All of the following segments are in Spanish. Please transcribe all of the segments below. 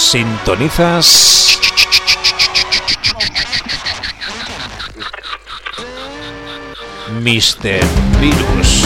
Sintonizas Mr. Virus.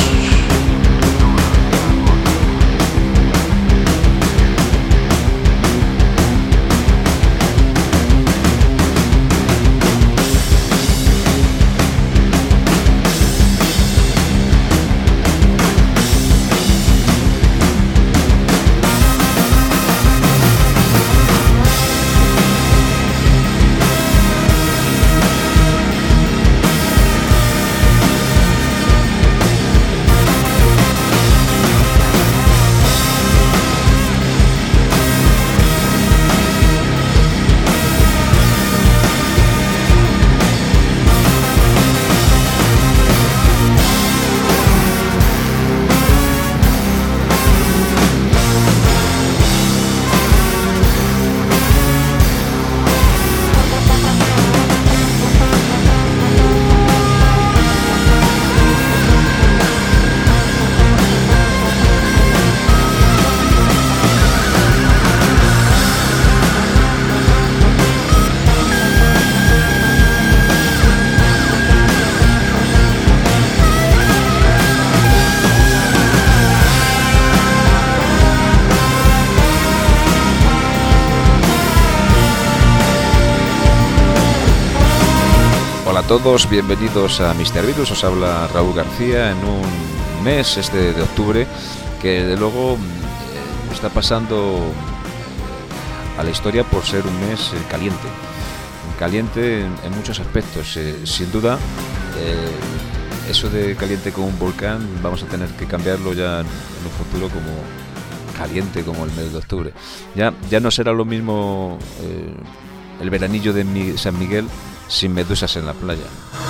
Hola a todos, bienvenidos a Mr. Virus, os habla Raúl García en un mes de octubre que de luego está pasando a la historia por ser un mes caliente en muchos aspectos. Sin duda, eso de caliente como un volcán vamos a tener que cambiarlo ya en un futuro como caliente como el mes de octubre. Ya no será lo mismo el veranillo de San Miguel sin medusas en la playa.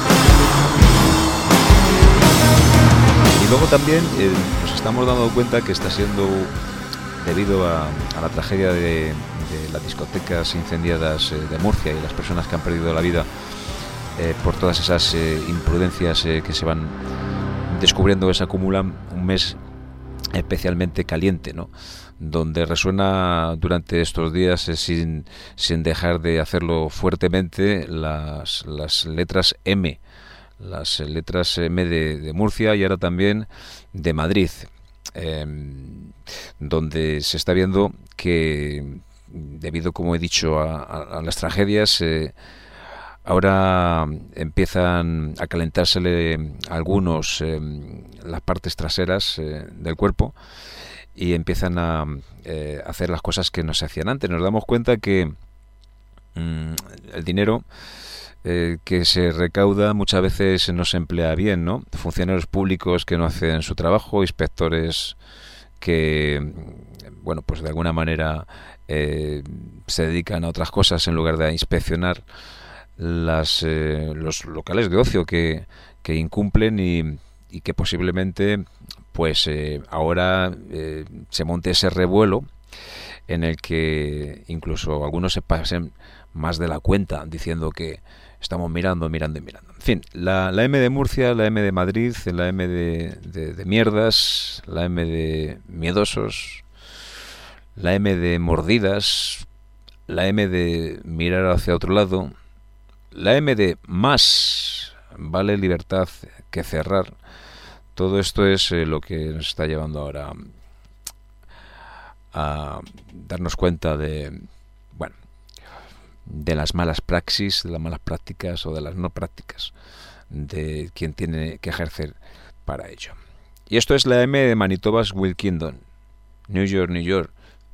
Y luego también nos estamos dando cuenta que está siendo debido a la tragedia de las discotecas incendiadas de Murcia y las personas que han perdido la vida por todas esas imprudencias que se van descubriendo, que se acumulan, un mes especialmente caliente, ¿no? Donde resuena durante estos días sin dejar de hacerlo fuertemente las letras M, las letras M de Murcia y ahora también de Madrid, donde se está viendo que debido, como he dicho, a las tragedias, ahora empiezan a calentársele a algunos las partes traseras del cuerpo y empiezan a hacer las cosas que no se hacían antes. Nos damos cuenta que el dinero que se recauda muchas veces no se emplea bien, ¿no? Funcionarios públicos que no hacen su trabajo, inspectores que, bueno, pues de alguna manera se dedican a otras cosas en lugar de inspeccionar los locales de ocio que incumplen y que posiblemente pues ahora se monte ese revuelo en el que incluso algunos se pasen más de la cuenta diciendo que estamos mirando. En fin, la M de Murcia, la M de Madrid, la M de mierdas, la M de miedosos, la M de mordidas, la M de mirar hacia otro lado, la M de más vale libertad que cerrar. Todo esto es lo que nos está llevando ahora a darnos cuenta de las malas praxis, de las malas prácticas o de las no prácticas de quien tiene que ejercer para ello. Y esto es la M de Manitoba's Wild Kingdom, New York.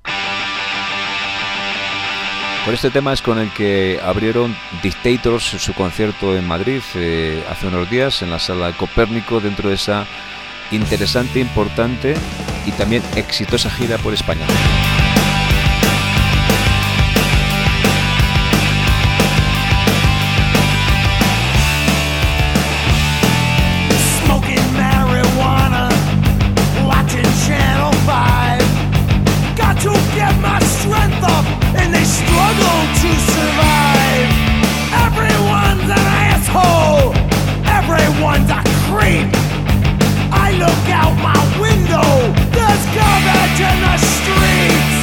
Con este tema es con el que abrieron Dictators su concierto en Madrid hace unos días en la Sala Copérnico, dentro de esa interesante, importante y también exitosa gira por España. Look out my window, there's garbage in the streets.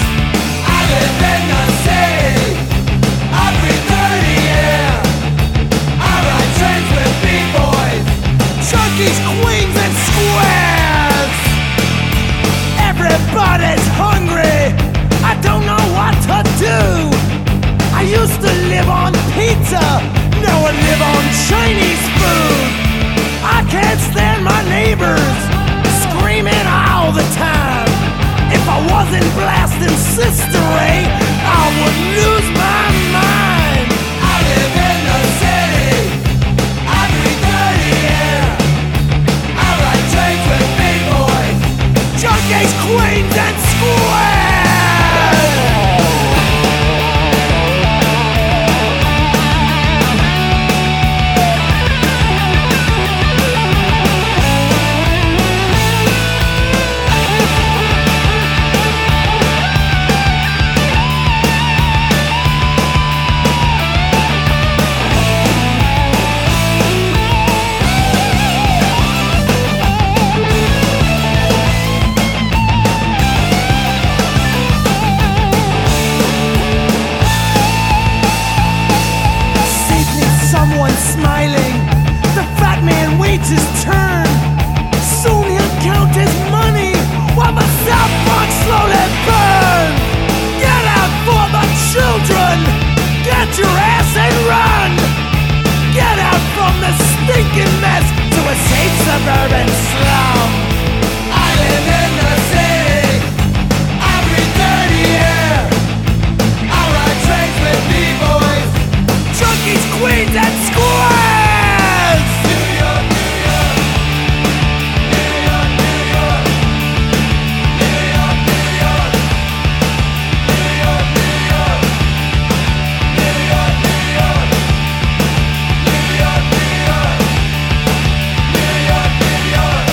Junkies, queens and squares. Everybody's hungry, I don't know what to do. I used to live on pizza, now I live on Chinese food. I can't stand my neighbors screaming all the time. If I wasn't blasting Sister Ray, I would lose my mind. I live in the city, I breathe dirty air. I ride trains with big boys, junkies, queens and squares. Smiling, the fat man waits his turn. Soon he'll count his money while the South Bronx slowly burns. Get out for the children, get your ass and run. Get out from the stinking mess to a safe suburban slum. I live in the city, I breathe dirty air. I ride trains with B-boys, junkies, queens and squares. New York, New York, New York, New York, New York, New York, New York, New York, New York, New York, New York, New York, New York, New York.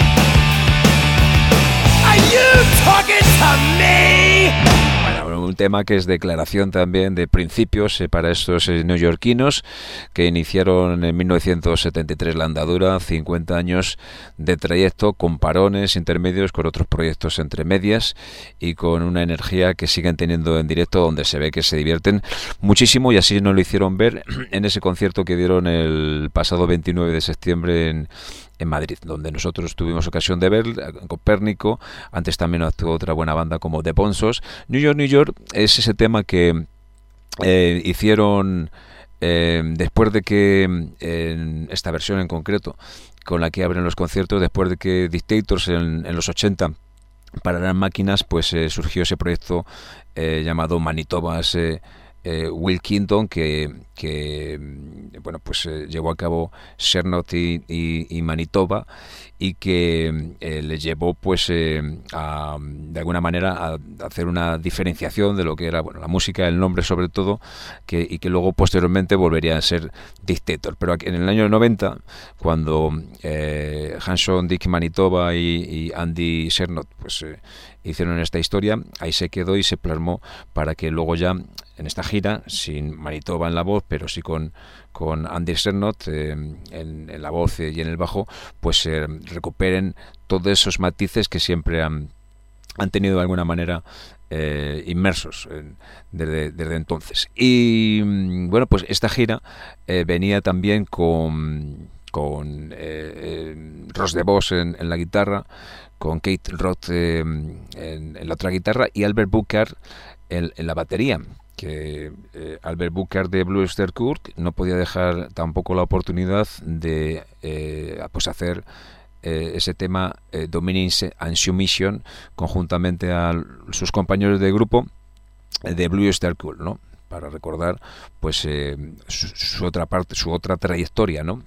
Are you talking to me? Un tema que es declaración también de principios para estos neoyorquinos que iniciaron en 1973 la andadura, 50 años de trayecto con parones intermedios, con otros proyectos entre medias y con una energía que siguen teniendo en directo, donde se ve que se divierten muchísimo, y así nos lo hicieron ver en ese concierto que dieron el pasado 29 de septiembre en Madrid, donde nosotros tuvimos ocasión de ver Copérnico. Antes también actuó otra buena banda como The Bonzos. New York, New York es ese tema que hicieron después de que esta versión en concreto con la que abren los conciertos, después de que Dictators en los 80 pararan máquinas, pues surgió ese proyecto llamado Manitobas Will Kingdom, que bueno, pues llevó a cabo Chernot y Manitoba, y que le llevó pues de alguna manera a hacer una diferenciación de lo que era, bueno, la música, el nombre sobre todo, y que luego posteriormente volvería a ser Dictator. Pero en el año 90, cuando Hanson, Dick Manitoba y Andy Chernot pues hicieron esta historia, ahí se quedó y se plasmó para que luego ya en esta gira, sin Manitoba en la voz, pero sí con Andy Chernot en la voz y en el bajo, pues recuperen todos esos matices que siempre han tenido de alguna manera inmersos desde entonces. Y bueno, pues esta gira venía también con Ross DeVos en la guitarra, con Kate Roth en la otra guitarra y Albert Booker en la batería, que Albert Booker de Blue Oyster Cult no podía dejar tampoco la oportunidad de pues hacer ese tema Dominance and Submission conjuntamente a sus compañeros de grupo de Blue Oyster Cult, ¿no? Para recordar pues su otra parte, su otra trayectoria, ¿no?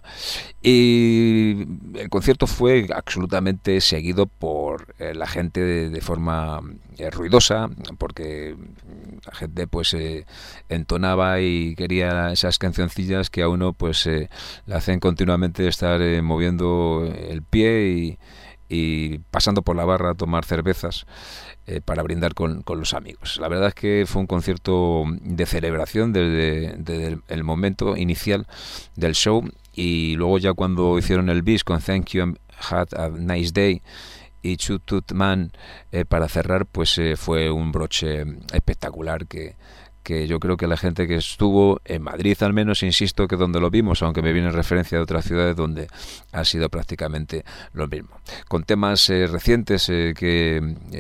Y el concierto fue absolutamente seguido por la gente de forma ruidosa, porque la gente pues entonaba y quería esas cancioncillas que a uno pues le hacen continuamente estar moviendo el pie y pasando por la barra a tomar cervezas para brindar con los amigos. La verdad es que fue un concierto de celebración desde el momento inicial del show, y luego ya cuando hicieron el bis con Thank You and Had a Nice Day y Shoot Tooth Man para cerrar, pues fue un broche espectacular que que yo creo que la gente que estuvo en Madrid, al menos, insisto que donde lo vimos, aunque me viene referencia de otras ciudades donde ha sido prácticamente lo mismo. Con temas recientes que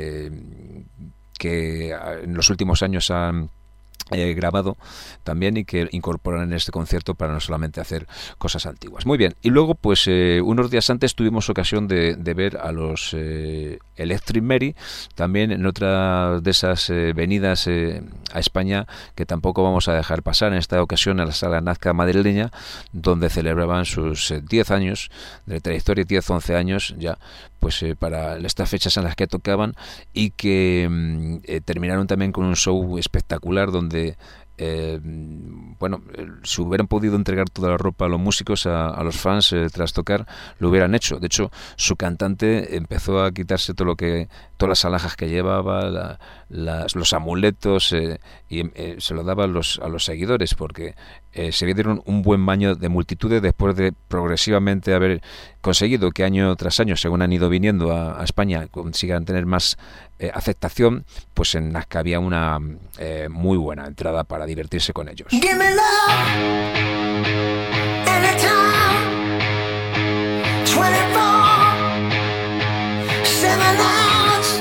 en los últimos años han grabado también y que incorporan en este concierto para no solamente hacer cosas antiguas. Muy bien, y luego pues unos días antes tuvimos ocasión de ver a los Electric Mary, también en otra de esas venidas a España que tampoco vamos a dejar pasar, en esta ocasión a la Sala Nazca madrileña, donde celebraban sus 10 años de trayectoria, 10-11 años ya, pues para estas fechas en las que tocaban, y que terminaron también con un show espectacular donde si hubieran podido entregar toda la ropa a los músicos, a los fans tras tocar, lo hubieran hecho. De hecho, su cantante empezó a quitarse todas las alhajas que llevaba, los amuletos, y se lo daba a los seguidores, porque se dieron un buen baño de multitudes después de progresivamente haber conseguido que año tras año, según han ido viniendo a España, consigan tener más aceptación. Pues en Nazca había una muy buena entrada para divertirse con ellos. Give me love anytime, 24/7 hours.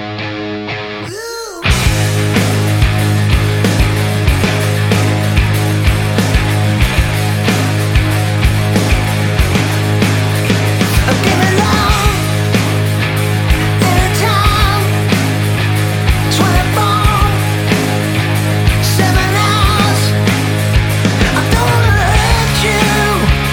Give me love anytime, 24/7 hours. I don't wanna hurt you.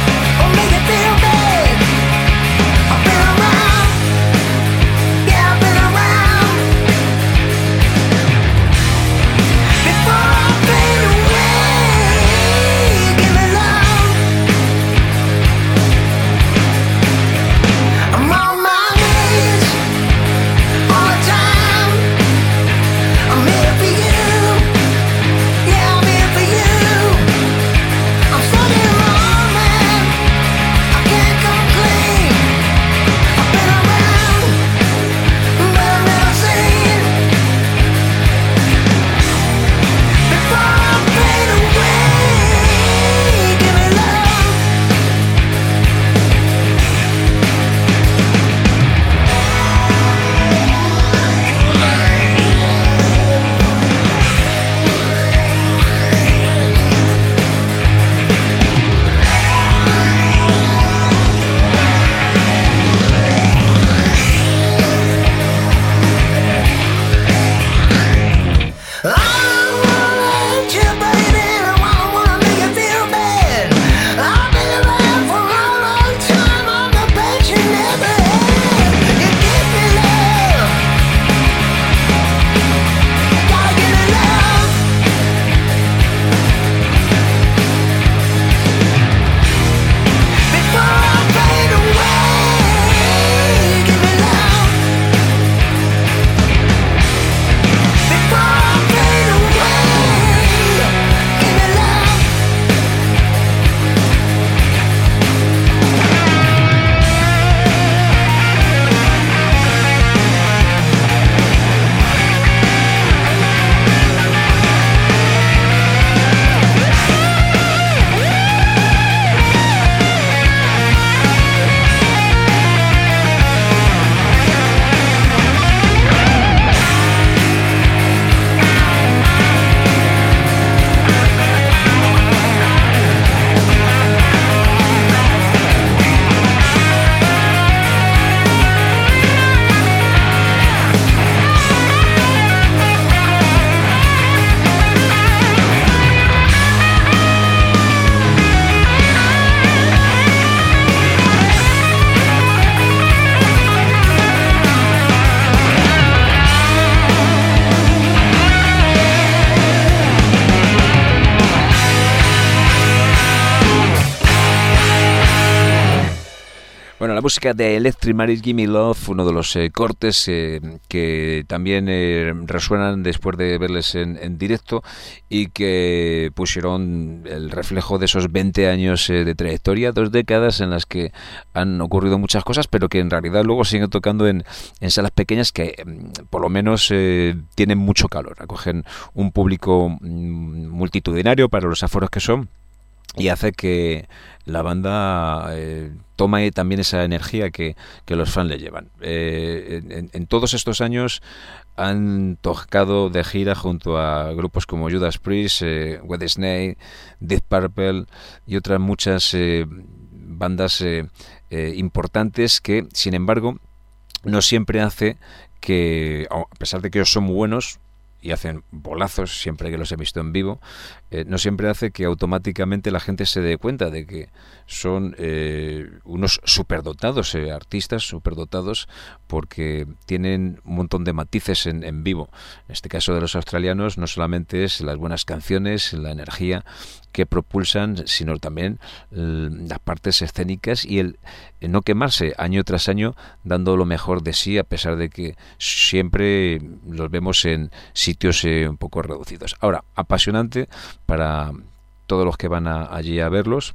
Bueno, la música de Electric Marriage, Gimme Love, uno de los cortes que también resuenan después de verles en directo y que pusieron el reflejo de esos 20 años de trayectoria, 2 décadas en las que han ocurrido muchas cosas, pero que en realidad luego siguen tocando en salas pequeñas que por lo menos tienen mucho calor, acogen un público multitudinario para los aforos que son, y hace que la banda tome también esa energía que los fans le llevan. En todos estos años han tocado de gira junto a grupos como Judas Priest, Whitesnake, Deep Purple y otras muchas bandas importantes que, sin embargo, no siempre hace que, a pesar de que ellos son muy buenos y hacen bolazos siempre que los he visto en vivo, no siempre hace que automáticamente la gente se dé cuenta de que son unos superdotados, artistas superdotados, porque tienen un montón de matices en vivo. En este caso de los australianos no solamente es las buenas canciones, la energía que propulsan, sino también las partes escénicas y el no quemarse año tras año dando lo mejor de sí, a pesar de que siempre los vemos en sitios un poco reducidos. Ahora, apasionante para todos los que van allí a verlos,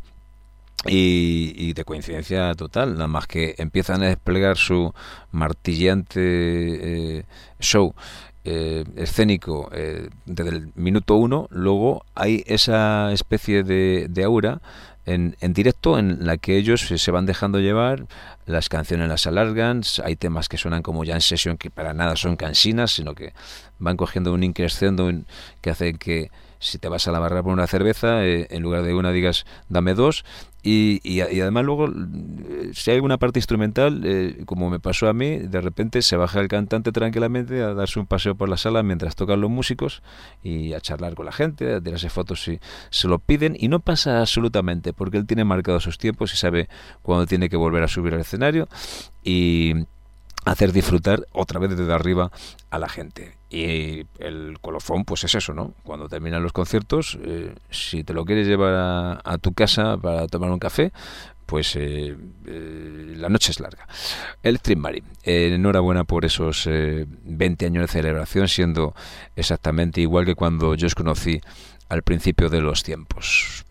y de coincidencia total, nada más que empiezan a desplegar su martilleante show escénico desde el minuto 1, luego hay esa especie de aura en directo en la que ellos se van dejando llevar, las canciones las alargan, hay temas que suenan como ya en sesión que para nada son cansinas, sino que van cogiendo un increscendo que hace que si te vas a la barra por una cerveza, en lugar de una digas dame 2, y además luego si hay alguna parte instrumental, como me pasó a mí, de repente se baja el cantante tranquilamente a darse un paseo por la sala mientras tocan los músicos y a charlar con la gente, a tirarse fotos si se lo piden, y no pasa absolutamente porque él tiene marcados sus tiempos y sabe cuándo tiene que volver a subir al escenario y hacer disfrutar otra vez desde arriba a la gente. Y el colofón pues es eso, ¿no? Cuando terminan los conciertos, si te lo quieres llevar a tu casa para tomar un café, pues la noche es larga. Electric Marine, enhorabuena por esos 20 años de celebración, siendo exactamente igual que cuando yo os conocí al principio de los tiempos.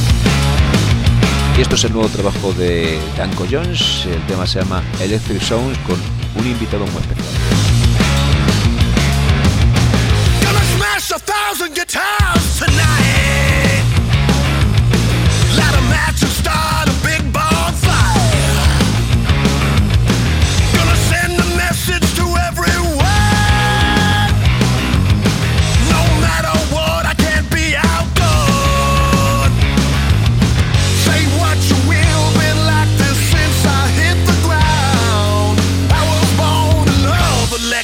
Y esto es el nuevo trabajo de Danko Jones. El tema se llama Electric Sounds, con un invitado muy especial. Gonna smash 1,000 guitars tonight. Light a match and start a big bonfire. Gonna send a message to everyone. No matter what, I can't be outdone. Say what you will, been like this since I hit the ground. I was born to love the land.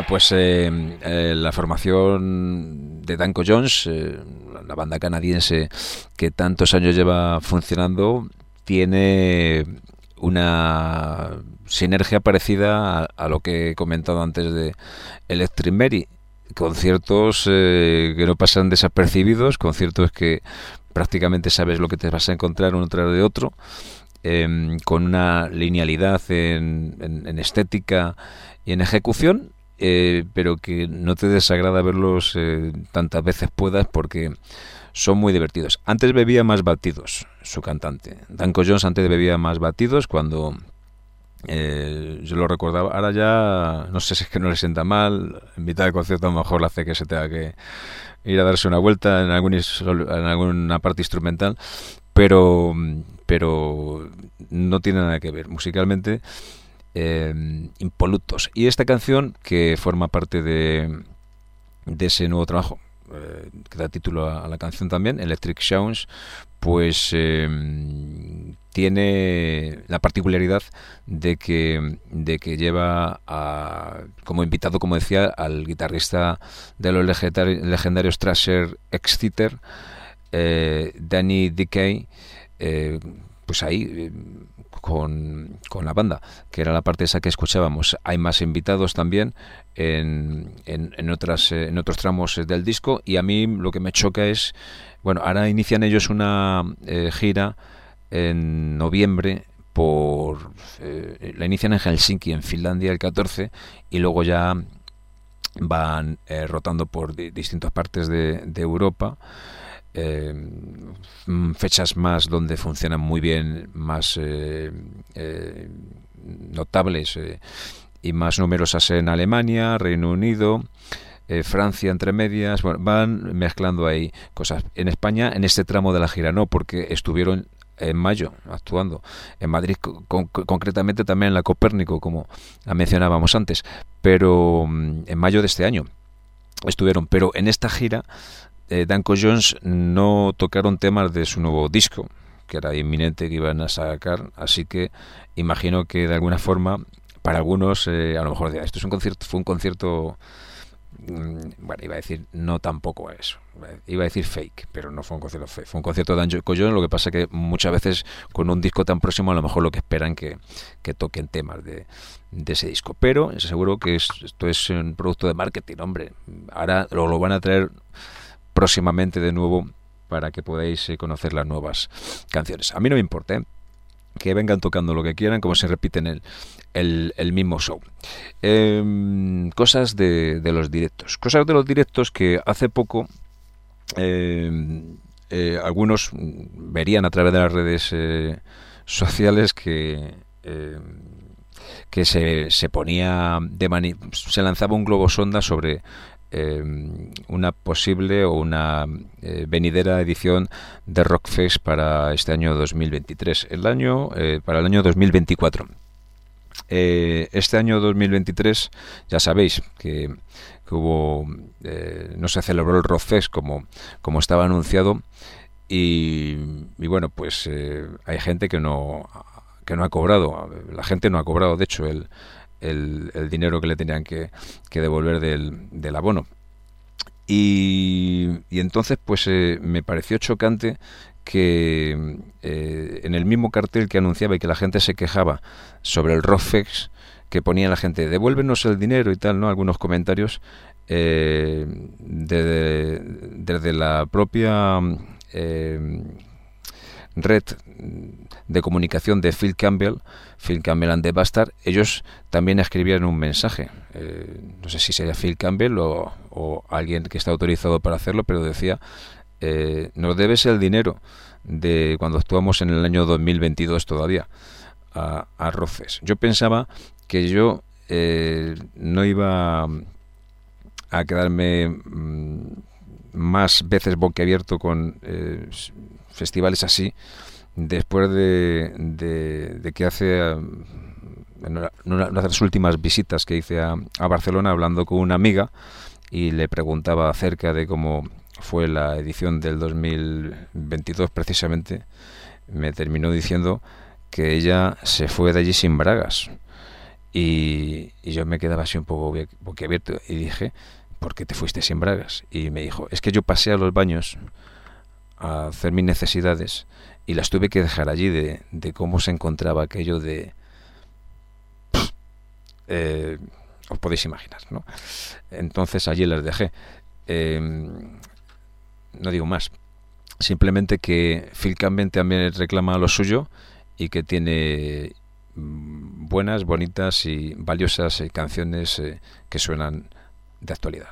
pues la formación de Danko Jones, la banda canadiense que tantos años lleva funcionando, tiene una sinergia parecida a lo que he comentado antes de Electric Mary. Conciertos que no pasan desapercibidos, conciertos que prácticamente sabes lo que te vas a encontrar uno tras de otro, con una linealidad en estética y en ejecución, pero que no te desagrada verlos tantas veces puedas, porque son muy divertidos. Antes bebía más batidos su cantante. Danko Jones antes bebía más batidos cuando... yo lo recordaba. Ahora ya no sé si es que no le sienta mal, en mitad del concierto a lo mejor le hace que se tenga que ir a darse una vuelta en alguna parte instrumental, pero no tiene nada que ver musicalmente. Impolutos. Y esta canción, que forma parte de ese nuevo trabajo, que da título a la canción también, Electric Sounds, pues tiene la particularidad de que lleva como invitado, como decía, al guitarrista de los legendarios Thrasher Exciter, Danny Decay, pues ahí con la banda, que era la parte esa que escuchábamos. Hay más invitados también en otros tramos del disco, y a mí lo que me choca es, bueno, ahora inician ellos una gira en noviembre la inician en Helsinki, en Finlandia, el 14, y luego ya van rotando por distintas partes de Europa. Fechas más donde funcionan muy bien, más notables y más numerosas en Alemania, Reino Unido, Francia entre medias. Bueno, van mezclando ahí cosas. En España, en este tramo de la gira no, porque estuvieron en mayo actuando en Madrid, concretamente también en la Copérnico, como la mencionábamos antes, pero en mayo de este año estuvieron. Pero en esta gira Danko Jones no tocaron temas de su nuevo disco, que era inminente que iban a sacar, así que imagino que de alguna forma para algunos a lo mejor dirán, esto es fue un concierto, bueno, iba a decir no tampoco eso, iba a decir fake, pero no fue un concierto fake, fue un concierto de Danko Jones. Lo que pasa que muchas veces con un disco tan próximo a lo mejor lo que esperan que toquen temas de ese disco, pero seguro que esto es un producto de marketing, hombre. Ahora lo van a traer próximamente de nuevo para que podáis conocer las nuevas canciones. A mí no me importa, que vengan tocando lo que quieran, como se repite en el mismo show. Cosas de los directos. Cosas de los directos que hace poco algunos verían a través de las redes sociales que se ponía se lanzaba un globo sonda sobre una posible o una venidera edición de Rockfest para este año 2023, para el año 2024. Este año 2023 ya sabéis que hubo no se celebró el Rockfest como estaba anunciado, y bueno, pues hay gente que no ha cobrado. La gente no ha cobrado, de hecho, el dinero que le tenían que devolver del abono, y entonces pues me pareció chocante que en el mismo cartel que anunciaba y que la gente se quejaba sobre el Rockfest, que ponía la gente devuélvenos el dinero y tal, ¿no? Algunos comentarios desde la propia red de comunicación de Phil Campbell and the Bastard. Ellos también escribían un mensaje, no sé si sería Phil Campbell o alguien que está autorizado para hacerlo, pero decía nos debes el dinero de cuando actuamos en el año 2022 todavía a Rockfest. Yo pensaba que yo no iba a quedarme más veces boquiabierto con festivales así, después de que hace una de las últimas visitas que hice a Barcelona, hablando con una amiga, y le preguntaba acerca de cómo fue la edición del 2022 precisamente, me terminó diciendo que ella se fue de allí sin bragas, Y yo me quedaba así un poco boquiabierto y dije, ¿por qué te fuiste sin bragas? Y me dijo, es que yo pasé a los baños a hacer mis necesidades y las tuve que dejar allí de cómo se encontraba aquello de... os podéis imaginar, ¿no? Entonces allí las dejé. No digo más. Simplemente que Phil Campbell también reclama lo suyo y que tiene buenas, bonitas y valiosas canciones que suenan de actualidad.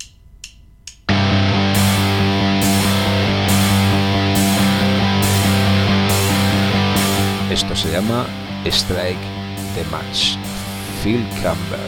Esto se llama Strike the Match. Phil Campbell.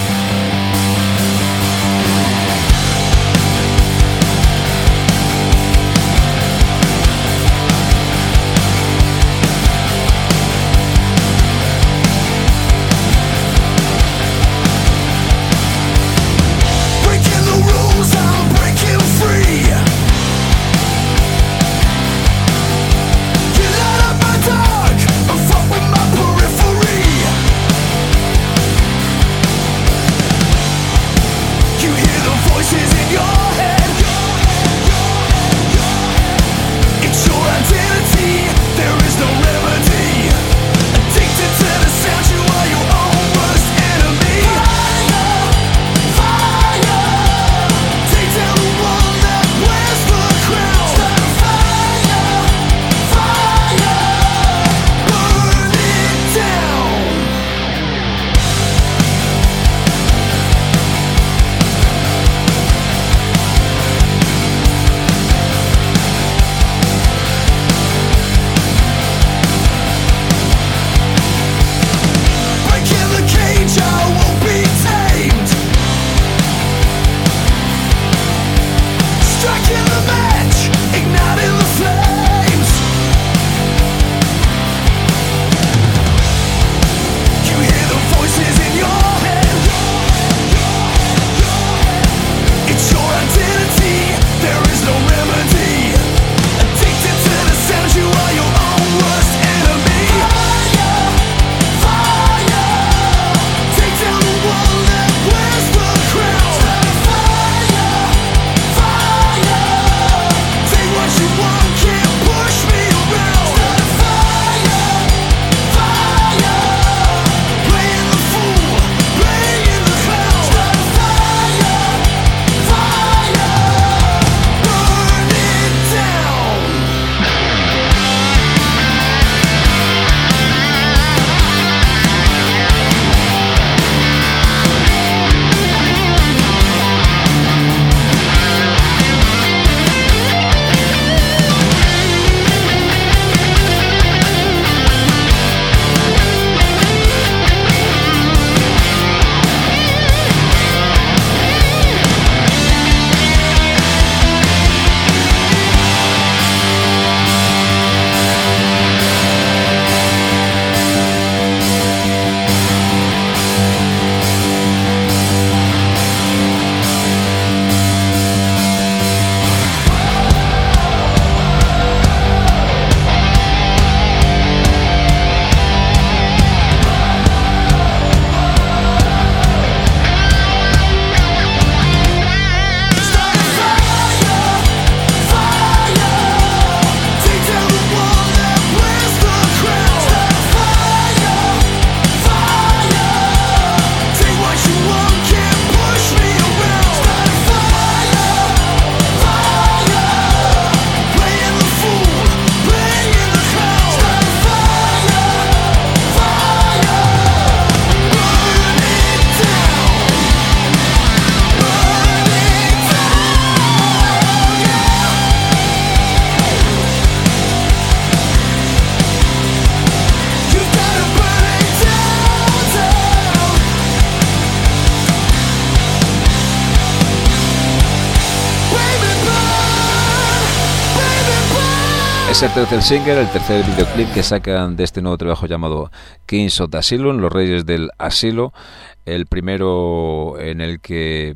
Es el tercer single, el tercer videoclip que sacan de este nuevo trabajo llamado Kings of the Asylum, los Reyes del Asilo. El primero en el que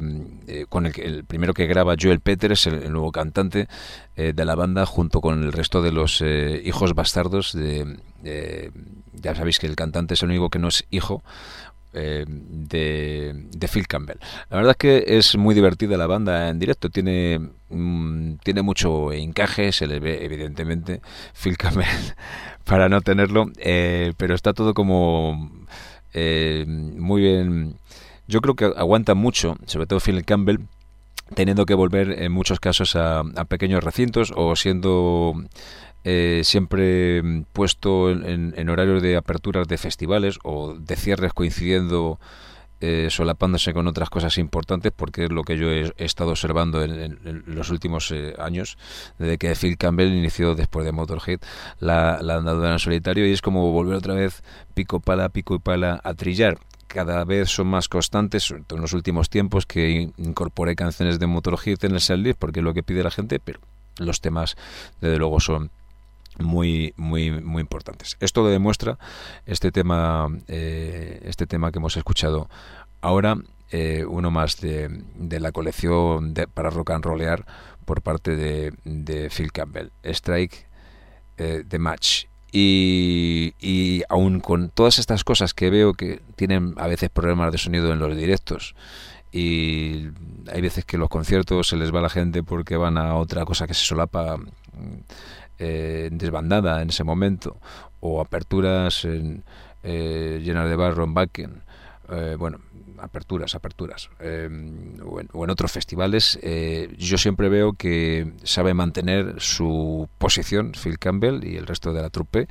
el primero que graba Joel Peters, el nuevo cantante de la banda, junto con el resto de los hijos bastardos ya sabéis que el cantante es el único que no es hijo, de Phil Campbell. La verdad es que es muy divertida la banda en directo, tiene mucho encaje, se le ve evidentemente Phil Campbell para no tenerlo, pero está todo como muy bien. Yo creo que aguanta mucho, sobre todo Phil Campbell, teniendo que volver en muchos casos a pequeños recintos o siendo siempre puesto en horarios de aperturas de festivales o de cierres coincidiendo, solapándose con otras cosas importantes, porque es lo que yo he estado observando en los últimos años, desde que Phil Campbell inició después de Motorhead la andadura en solitario, y es como volver otra vez pico y pala a trillar. Cada vez son más constantes, sobre todo en los últimos tiempos, que incorporé canciones de Motorhead en el setlist porque es lo que pide la gente, pero los temas desde luego son muy importantes. Esto lo demuestra este tema que hemos escuchado ahora, uno más de la colección para rock and rollear por parte de Phil Campbell, Strike the Match. Y aún con todas estas cosas que veo que tienen a veces problemas de sonido en los directos, y hay veces que los conciertos se les va a la gente porque van a otra cosa que se solapa desbandada en ese momento, o aperturas llenas de barro en Wacken, aperturas o en otros festivales, yo siempre veo que sabe mantener su posición Phil Campbell y el resto de la trupe,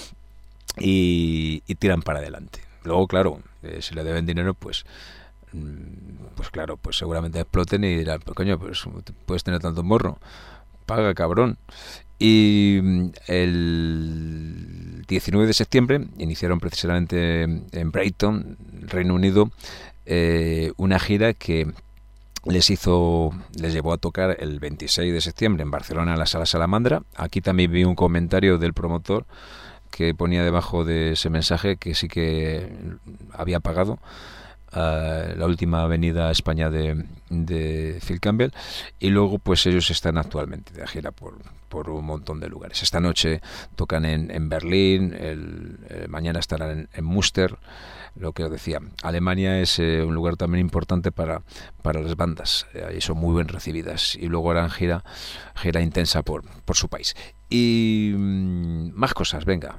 y tiran para adelante. Luego, claro, si le deben dinero, pues claro, pues seguramente exploten y dirán, pues coño, pues puedes tener tanto morro, paga, cabrón. Y el 19 de septiembre iniciaron precisamente en Brighton, Reino Unido, una gira que les llevó a tocar el 26 de septiembre en Barcelona, en la Sala Salamandra. Aquí también vi un comentario del promotor que ponía debajo de ese mensaje que sí que había pagado la última venida a España de Phil Campbell, y luego pues ellos están actualmente de gira por un montón de lugares. Esta noche tocan en Berlín, mañana estarán en Münster. Lo que os decía, Alemania es un lugar también importante para las bandas, ahí son muy bien recibidas, y luego harán gira intensa por su país. Y más cosas, venga.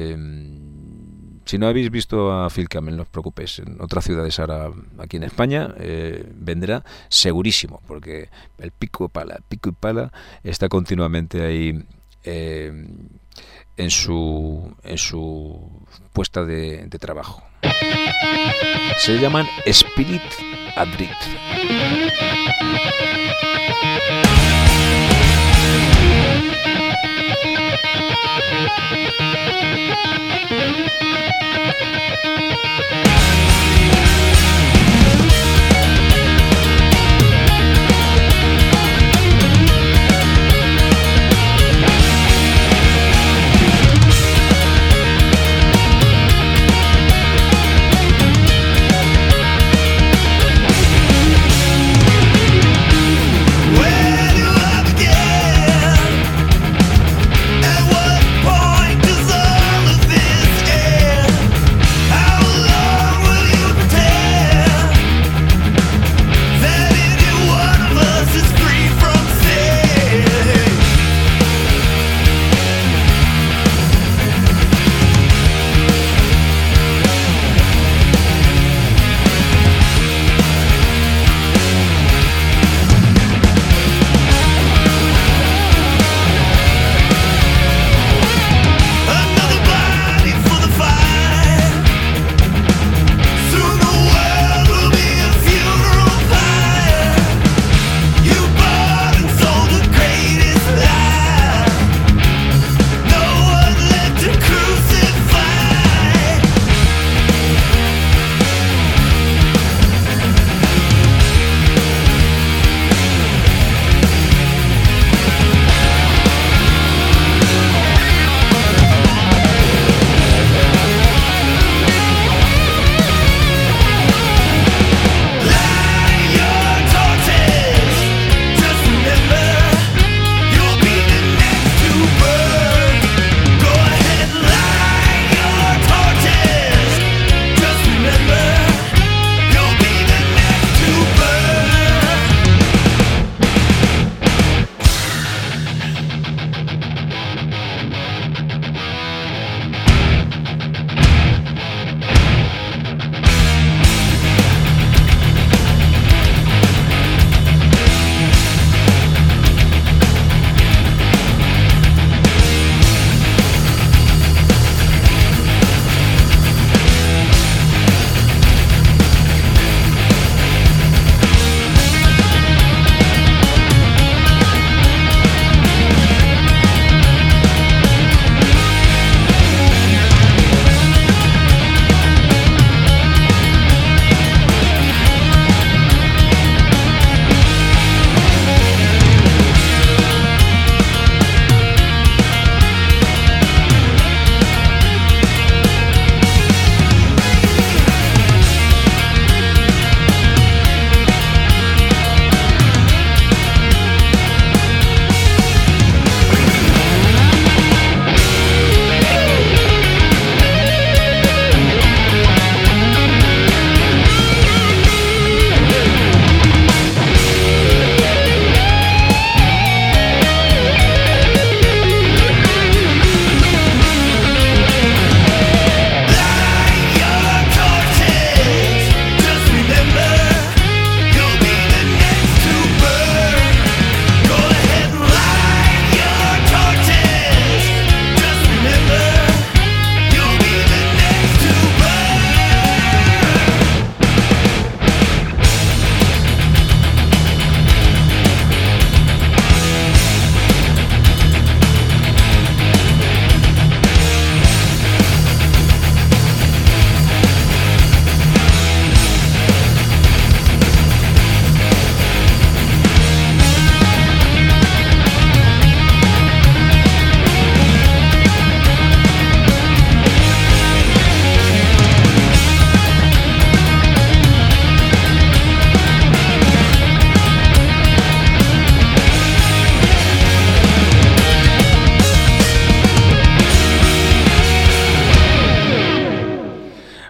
Si no habéis visto a Phil Campbell, no os preocupéis, en otras ciudades ahora aquí en España vendrá segurísimo, porque el pico y pala está continuamente ahí en su puesta de trabajo. Se llaman Spirit Adrift. At what point does all of this end?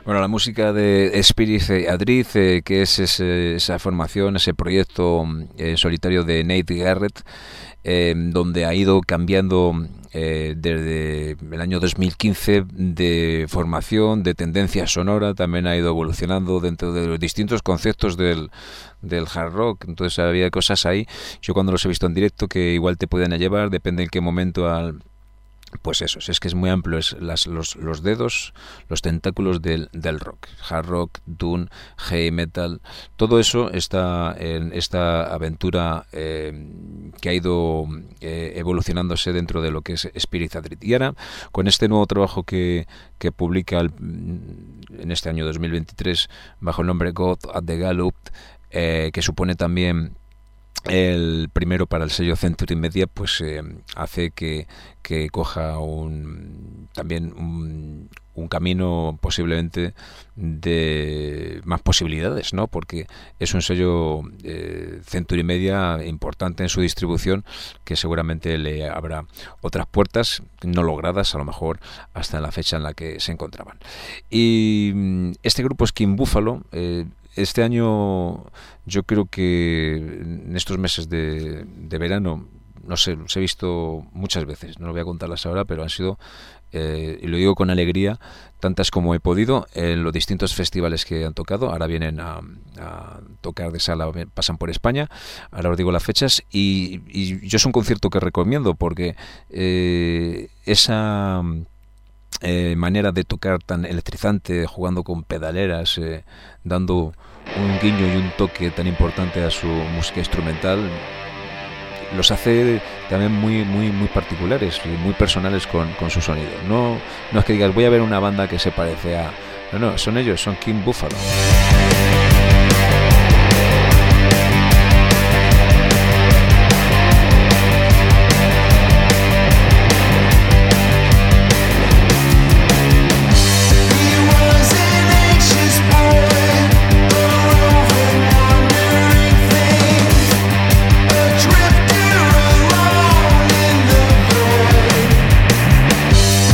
Bueno, la música de Spirit Adrift, que es esa formación, ese proyecto solitario de Nate Garrett, donde ha ido cambiando desde el año 2015 de formación, de tendencia sonora, también ha ido evolucionando dentro de los distintos conceptos del hard rock. Entonces había cosas ahí, yo cuando los he visto en directo, que igual te pueden llevar, depende en qué momento pues eso, es que es muy amplio, es los dedos, los tentáculos del rock, hard rock, dune, heavy metal, todo eso está en esta aventura que ha ido evolucionándose dentro de lo que es Spirit Adrift. Y ahora, con este nuevo trabajo que publica en este año 2023 bajo el nombre God at the Gallows, que supone también el primero para el sello Century Media, pues hace que coja también un camino posiblemente de más posibilidades, ¿no? Porque es un sello Century Media importante en su distribución, que seguramente le abra otras puertas no logradas a lo mejor hasta la fecha en la que se encontraban. Y este grupo es King Buffalo. Este año yo creo que en estos meses de verano, no sé, los he visto muchas veces, no lo voy a contarlas ahora, pero han sido, y lo digo con alegría, tantas como he podido, en los distintos festivales que han tocado. Ahora vienen a tocar de sala, pasan por España, ahora os digo las fechas, y yo es un concierto que recomiendo, porque esa manera de tocar tan electrizante, jugando con pedaleras, dando un guiño y un toque tan importante a su música instrumental, los hace también muy particulares y muy personales con su sonido. No es que digas voy a ver una banda que se parece a... No, son ellos, son King Buffalo.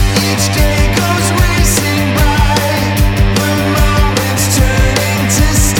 Each day goes racing by, the moments turn into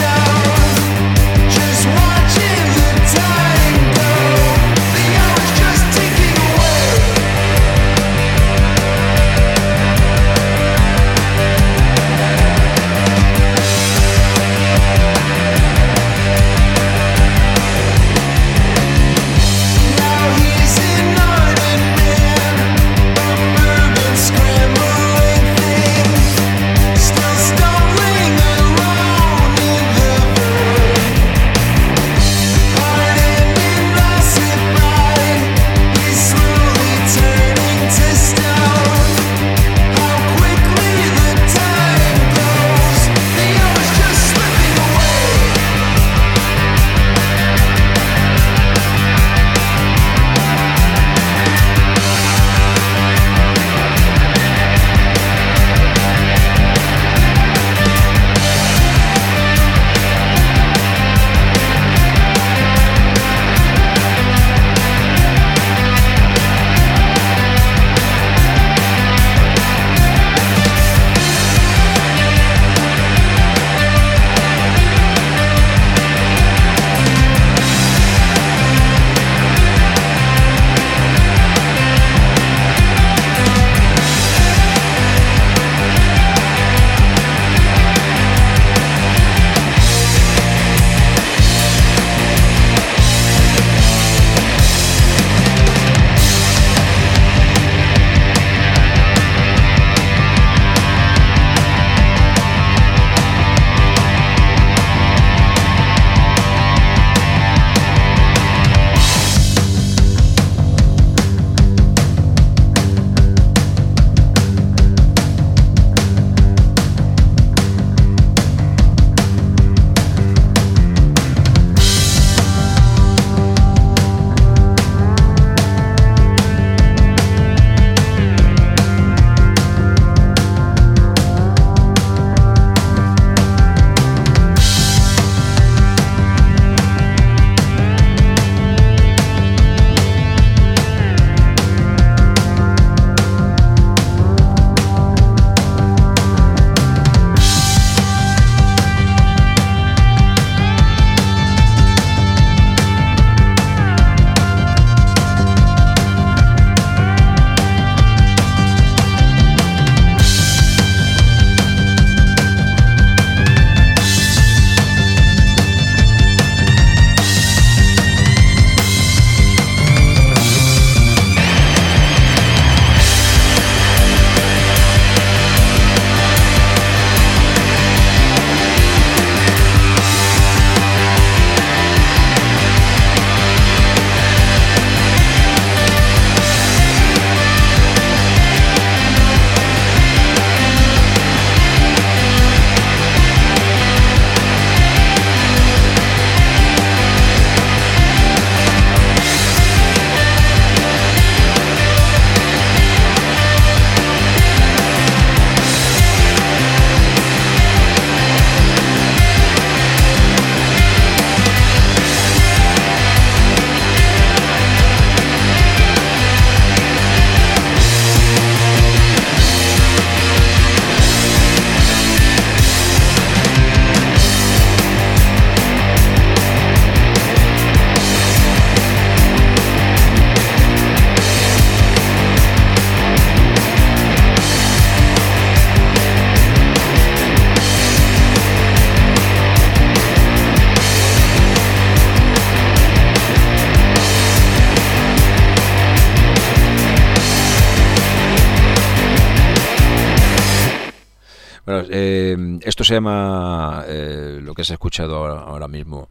Esto se llama, lo que se ha escuchado ahora mismo,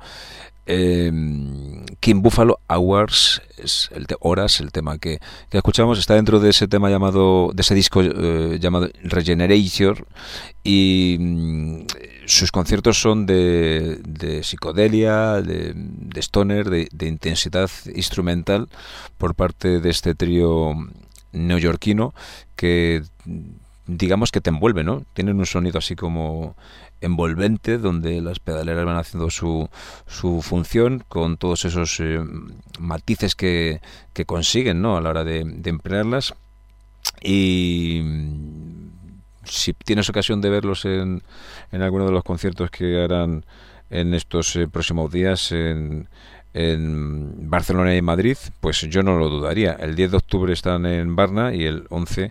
King Buffalo Hours, es horas, el tema que escuchamos, está dentro de ese tema llamado, de ese disco llamado Regeneration, y sus conciertos son de psicodelia, de stoner, de intensidad instrumental por parte de este trío neoyorquino que digamos que te envuelve, ¿no? Tienen un sonido así como envolvente, donde las pedaleras van haciendo su función con todos esos matices que consiguen, ¿no? A la hora de emplearlas. Y si tienes ocasión de verlos en alguno de los conciertos que harán en estos próximos días en Barcelona y Madrid, pues yo no lo dudaría. El 10 de octubre están en Varna y el 11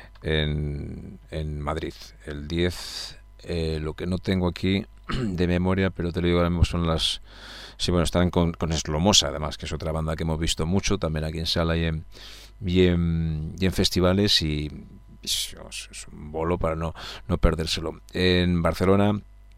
en Madrid. El 10, lo que no tengo aquí de memoria, pero te lo digo ahora mismo, son las... Sí, bueno, están con Eslomosa, además, que es otra banda que hemos visto mucho, también aquí en sala y en festivales, y es un bolo para no perdérselo. En Barcelona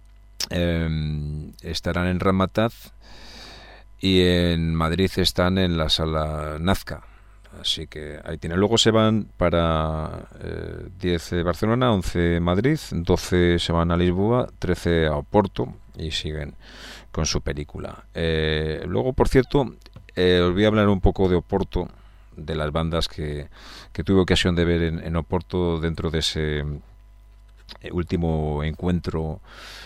estarán en Ramataz, y en Madrid están en la sala Nazca. Así que ahí tiene. Luego se van para 10 Barcelona, 11 Madrid, 12 se van a Lisboa, 13 a Oporto y siguen con su película. Luego, por cierto, os voy a hablar un poco de Oporto, de las bandas que tuve ocasión de ver en Oporto dentro de ese último encuentro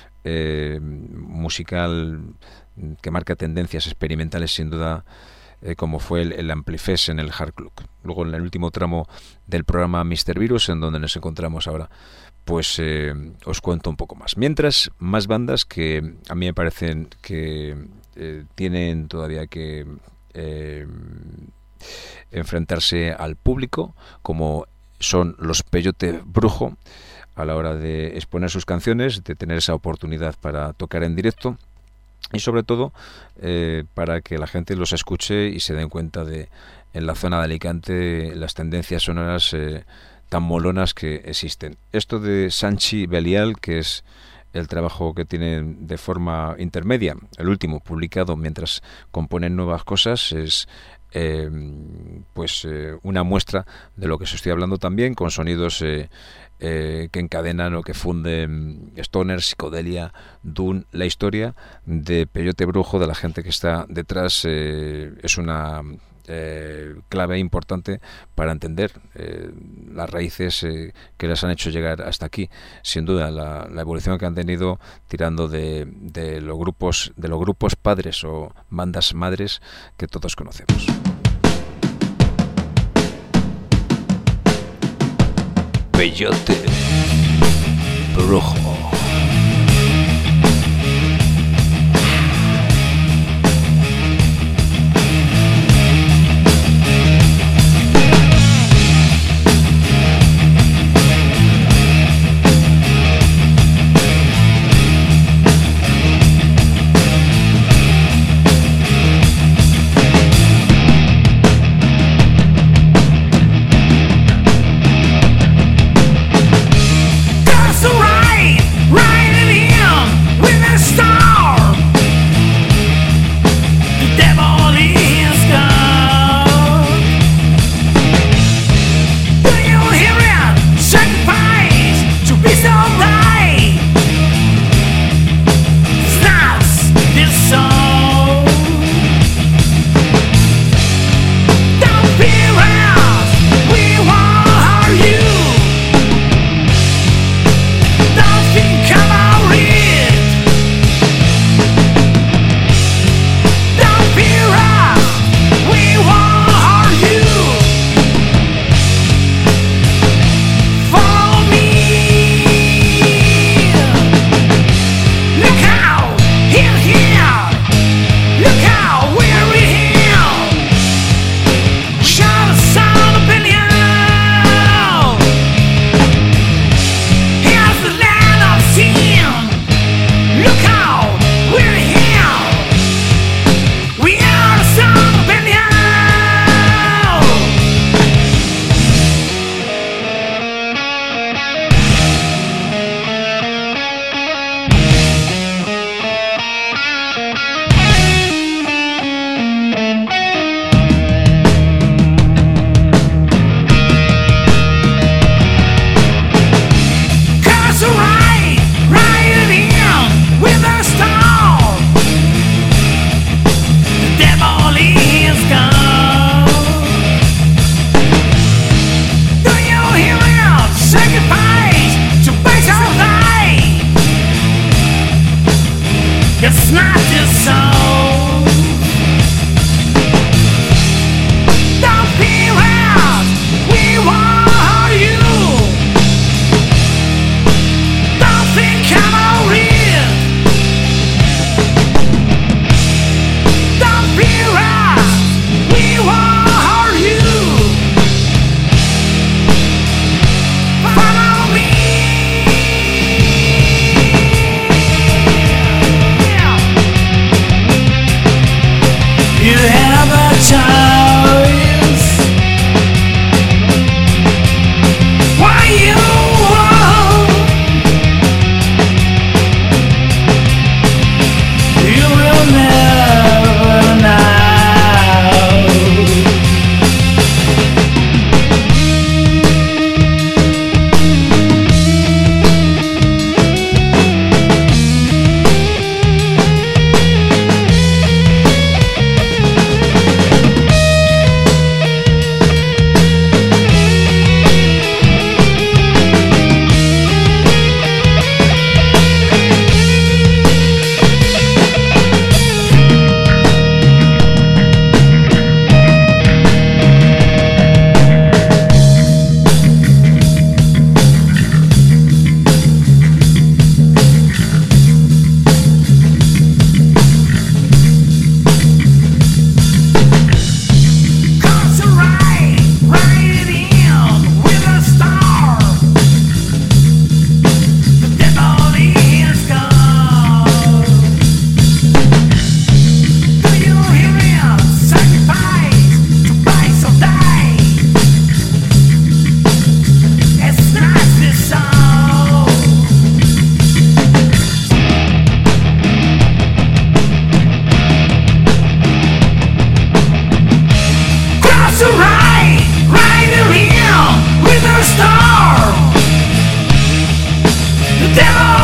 musical que marca tendencias experimentales, sin duda, como fue el Amplifest en el Hard Club. Luego, en el último tramo del programa Mr. Virus, en donde nos encontramos ahora, pues os cuento un poco más. Mientras, más bandas que a mí me parecen que tienen todavía que enfrentarse al público, como son los Peyote Brujo, a la hora de exponer sus canciones, de tener esa oportunidad para tocar en directo, y sobre todo para que la gente los escuche y se den cuenta de, en la zona de Alicante, las tendencias sonoras tan molonas que existen. Esto de Sanchi Belial, que es el trabajo que tienen de forma intermedia, el último publicado mientras componen nuevas cosas, es una muestra de lo que os estoy hablando también, con sonidos que encadenan o que funden stoner, psicodelia, dune. La historia de Peyote Brujo, de la gente que está detrás, es una clave importante para entender las raíces que les han hecho llegar hasta aquí. Sin duda, la evolución que han tenido tirando de los grupos padres o bandas madres que todos conocemos. Peyote Brujo.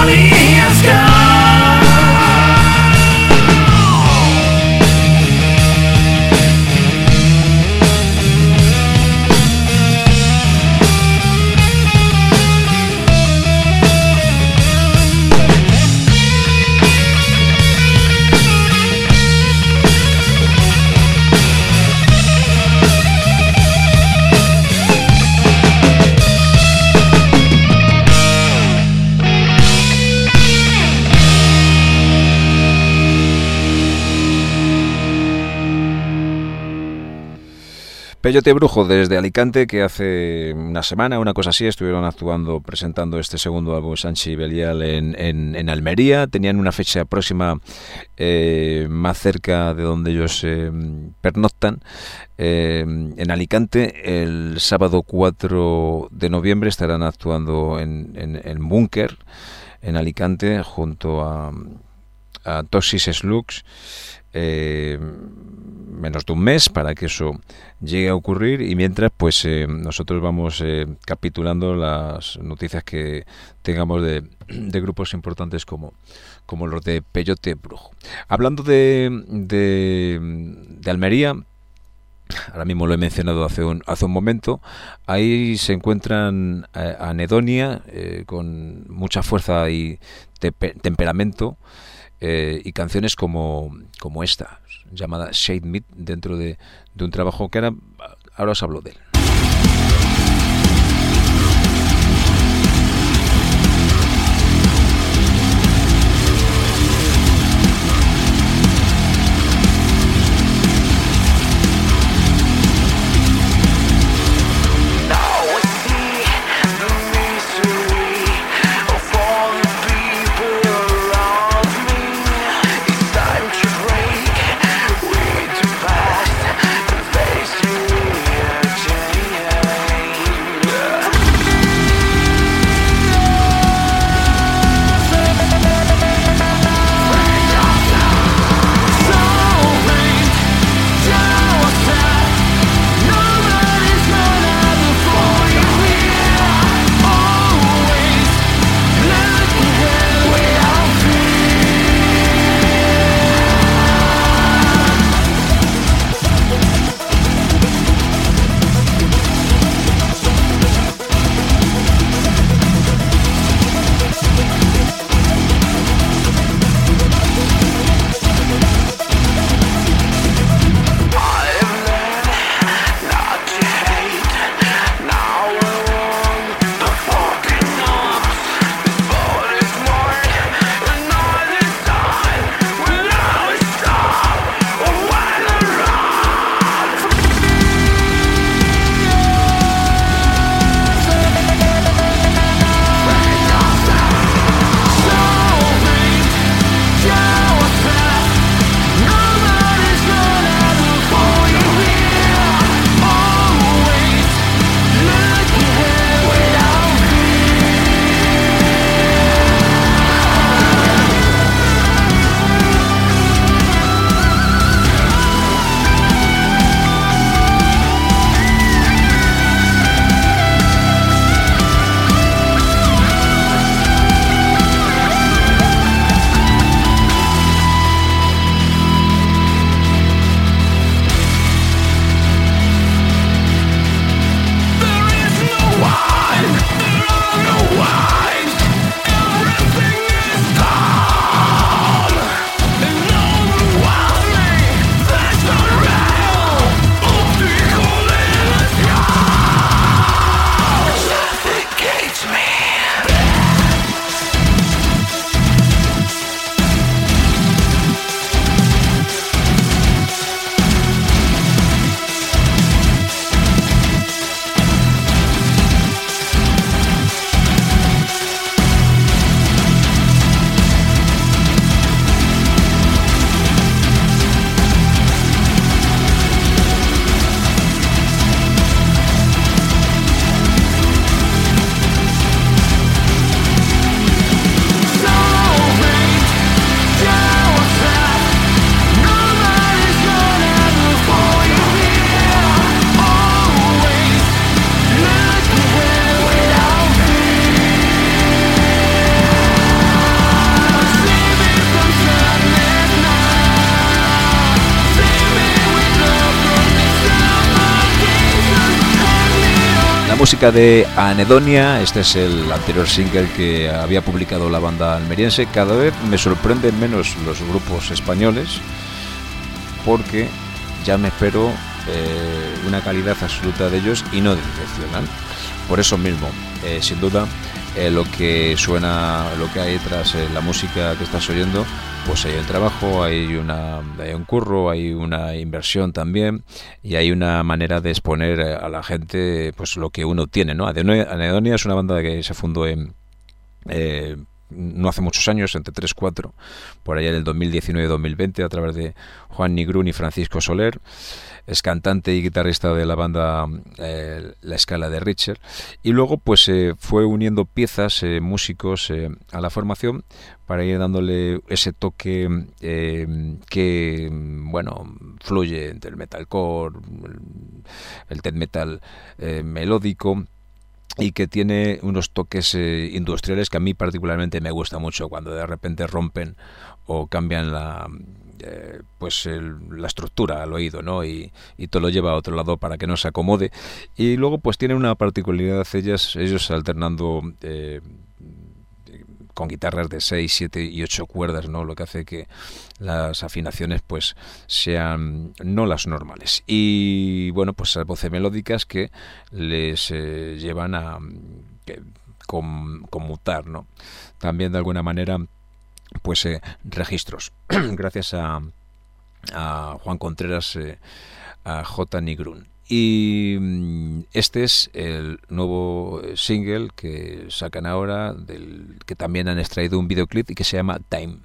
money is gone. Peyote Brujo desde Alicante, que hace una semana, una cosa así, estuvieron actuando, presentando este segundo álbum Sanchi Belial en Almería. Tenían una fecha próxima más cerca de donde ellos pernoctan, en Alicante. El sábado 4 de noviembre estarán actuando en Búnker, en Alicante, junto a Toxic Slugs. Menos de un mes para que eso llegue a ocurrir, y mientras pues nosotros vamos capitulando las noticias que tengamos de grupos importantes como los de Peyote Brujo. Hablando de Almería, ahora mismo lo he mencionado hace un momento, ahí se encuentran Anedonia, con mucha fuerza y temperamento, y canciones como esta, llamada Shade Meat, dentro de un trabajo que ahora os hablo de él. Change. música de Anedonia. Este es el anterior single que había publicado la banda almeriense. Cada vez me sorprenden menos los grupos españoles, porque ya me espero una calidad absoluta de ellos y no decepcionan. Por eso mismo, sin duda, lo que suena, lo que hay tras la música que estás oyendo, pues hay un trabajo, hay un curro, hay una inversión también, y hay una manera de exponer a la gente pues lo que uno tiene, ¿no? Anedonia es una banda que se fundó no hace muchos años, entre 3-4, por allá en el 2019-2020, a través de Juan Nigrún y Francisco Soler. Es cantante y guitarrista de la banda La Escala de Richter, y luego pues fue uniendo piezas, músicos a la formación para ir dándole ese toque que, bueno, fluye entre el metalcore, el death metal melódico, y que tiene unos toques industriales que a mí particularmente me gusta mucho, cuando de repente rompen o cambian la estructura al oído, ¿no? Y todo lo lleva a otro lado para que no se acomode. Y luego pues tiene una particularidad ellos alternando con guitarras de 6, 7 y 8 cuerdas, ¿no? Lo que hace que las afinaciones pues sean no las normales. Y bueno, pues esas voces melódicas que les llevan a conmutar, ¿no? También de alguna manera pues registros. Gracias a Juan Contreras, a J. Nigrún. Y este es el nuevo single que sacan ahora, del que también han extraído un videoclip y que se llama Time.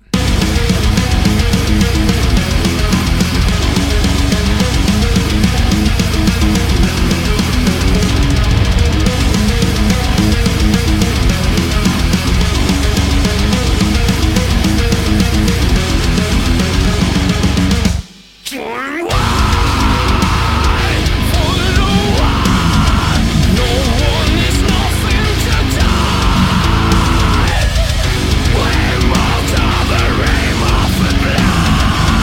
We're moved to the rim of the blood.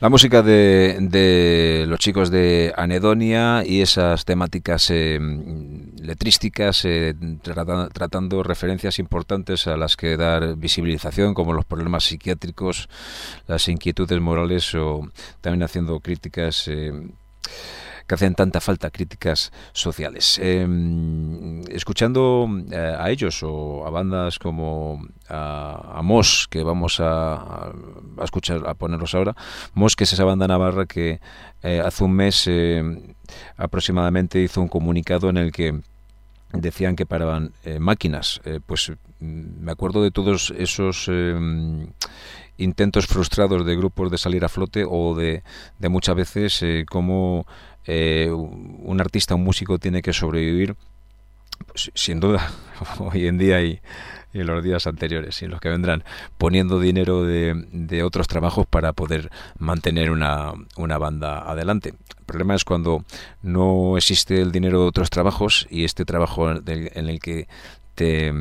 La música de los chicos de Anedonia y esas temáticas letrísticas, tratando referencias importantes a las que dar visibilización, como los problemas psiquiátricos, las inquietudes morales, o también haciendo críticas que hacen tanta falta, críticas sociales. Escuchando a ellos o a bandas como a Mos, que vamos a escuchar, a ponerlos ahora. Mos, que es esa banda navarra que hace un mes aproximadamente hizo un comunicado en el que decían que paraban máquinas. Pues me acuerdo de todos esos intentos frustrados de grupos de salir a flote, o de muchas veces cómo un artista, un músico tiene que sobrevivir, pues, sin duda, hoy en día y en los días anteriores y en los que vendrán, poniendo dinero de otros trabajos para poder mantener una banda adelante. El problema es cuando no existe el dinero de otros trabajos, y este trabajo en el que te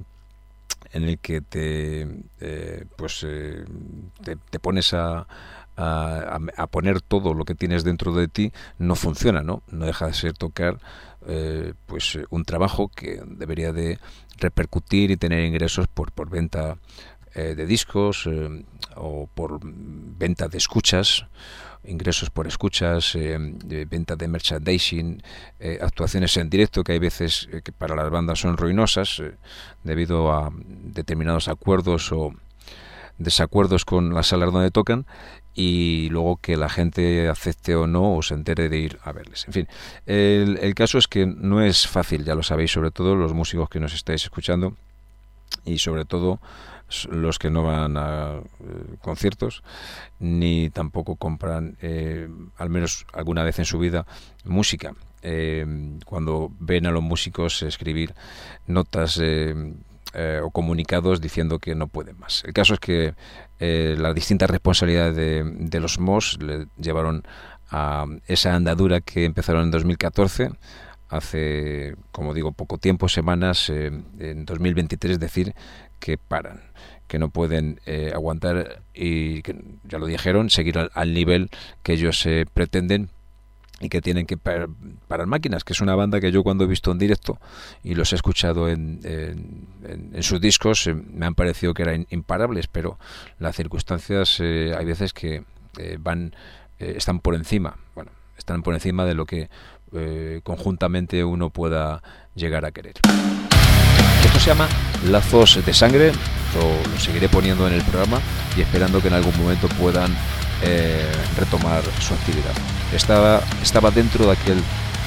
pones a poner todo lo que tienes dentro de ti, no funciona, no deja de ser tocar pues un trabajo que debería de repercutir y tener ingresos por venta de discos, o por venta de escuchas, ingresos por escuchas, venta de merchandising, actuaciones en directo, que hay veces que para las bandas son ruinosas debido a determinados acuerdos o desacuerdos con las salas donde tocan, y luego que la gente acepte o no, o se entere de ir a verles. En fin, el caso es que no es fácil, ya lo sabéis, sobre todo los músicos que nos estáis escuchando, y sobre todo los que no van a conciertos, ni tampoco compran, al menos alguna vez en su vida, música. Cuando ven a los músicos escribir notas o comunicados diciendo que no pueden más. El caso es que las distintas responsabilidades de los Mos le llevaron a esa andadura que empezaron en 2014, hace, como digo, poco tiempo, semanas, en 2023, decir que paran, que no pueden aguantar, y que, ya lo dijeron, seguir al nivel que ellos pretenden, y que tienen que parar máquinas, que es una banda que yo, cuando he visto en directo y los he escuchado en sus discos, me han parecido que eran imparables, pero las circunstancias hay veces que están por encima, están por encima de lo que conjuntamente uno pueda llegar a querer. Esto se llama Lazos de Sangre, lo seguiré poniendo en el programa y esperando que en algún momento puedan retomar su actividad. Estaba dentro de aquel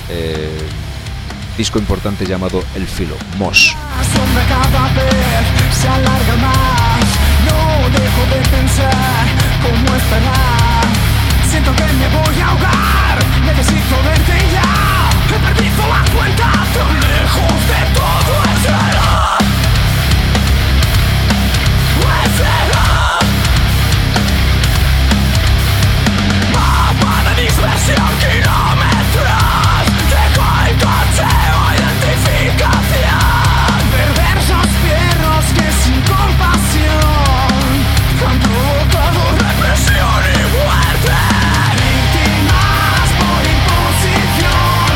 disco importante llamado El Filo, Mos. La sombra cada vez se alarga más. No dejo de pensar cómo esperar. Siento que me voy a ahogar. Necesito verte ya. He perdido la cuenta. Tan lejos de todo será. Mapa de dispersión, kilómetros. Dejo el coche o identificación. Perversos perros que sin compasión han provocado represión y muerte. Víctimas por imposición.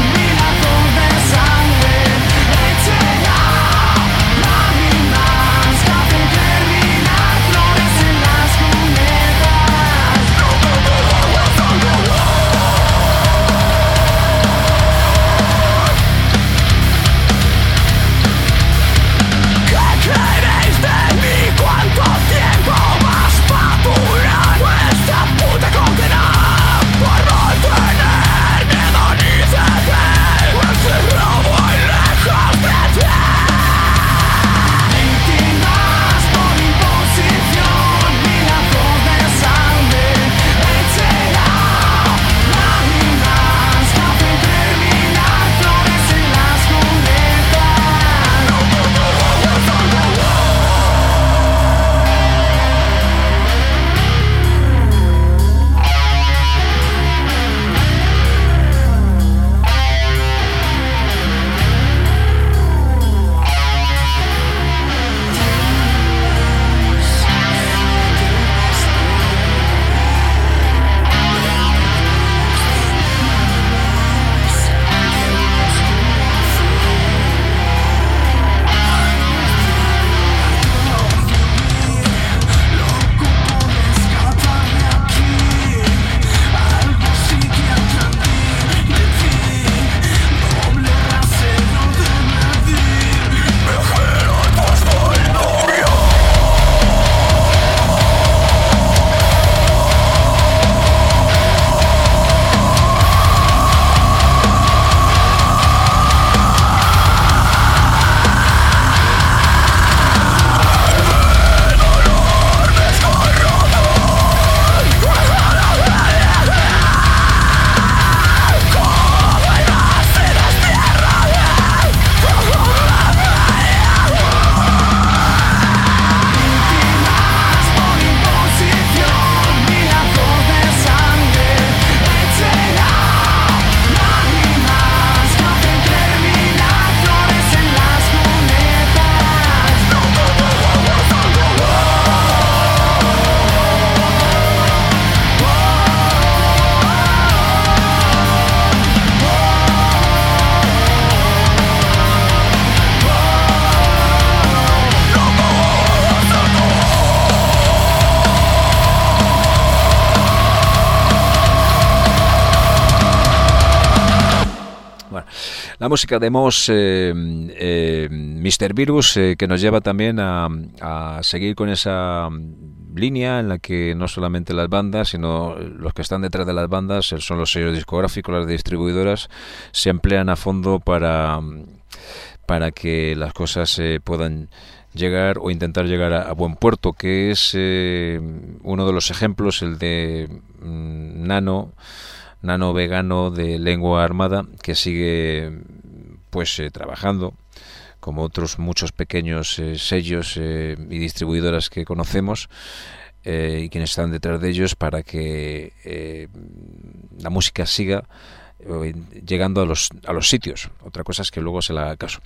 La música de Mos, Mr. Virus, que nos lleva también a seguir con esa línea en la que no solamente las bandas, sino los que están detrás de las bandas, son los sellos discográficos, las distribuidoras, se emplean a fondo para que las cosas puedan llegar o intentar llegar a buen puerto, que es uno de los ejemplos, el de Nano Vegano de Lengua Armada, que sigue pues trabajando como otros muchos pequeños sellos y distribuidoras que conocemos, y quienes están detrás de ellos, para que la música siga llegando a los sitios. Otra cosa es que luego se le haga caso.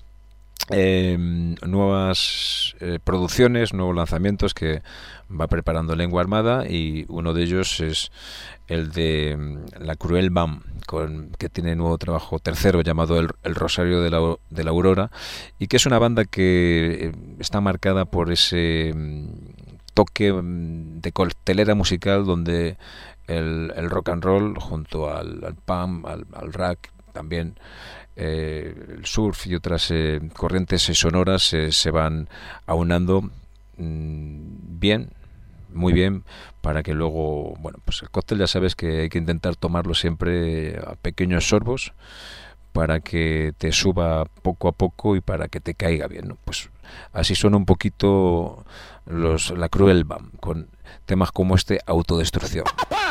Nuevas producciones, nuevos lanzamientos que va preparando Lengua Armada, y uno de ellos es el de La Cruel Bam, que tiene nuevo trabajo tercero llamado El Rosario de la Aurora, y que es una banda que está marcada por ese toque de coctelera musical, donde el rock and roll junto al punk, al rock, también el surf y otras corrientes sonoras se van aunando bien, muy bien, para que luego, bueno, pues el cóctel ya sabes que hay que intentar tomarlo siempre a pequeños sorbos para que te suba poco a poco y para que te caiga bien, ¿no? Pues así suena un poquito La Cruel Bam, con temas como este, Autodestrucción.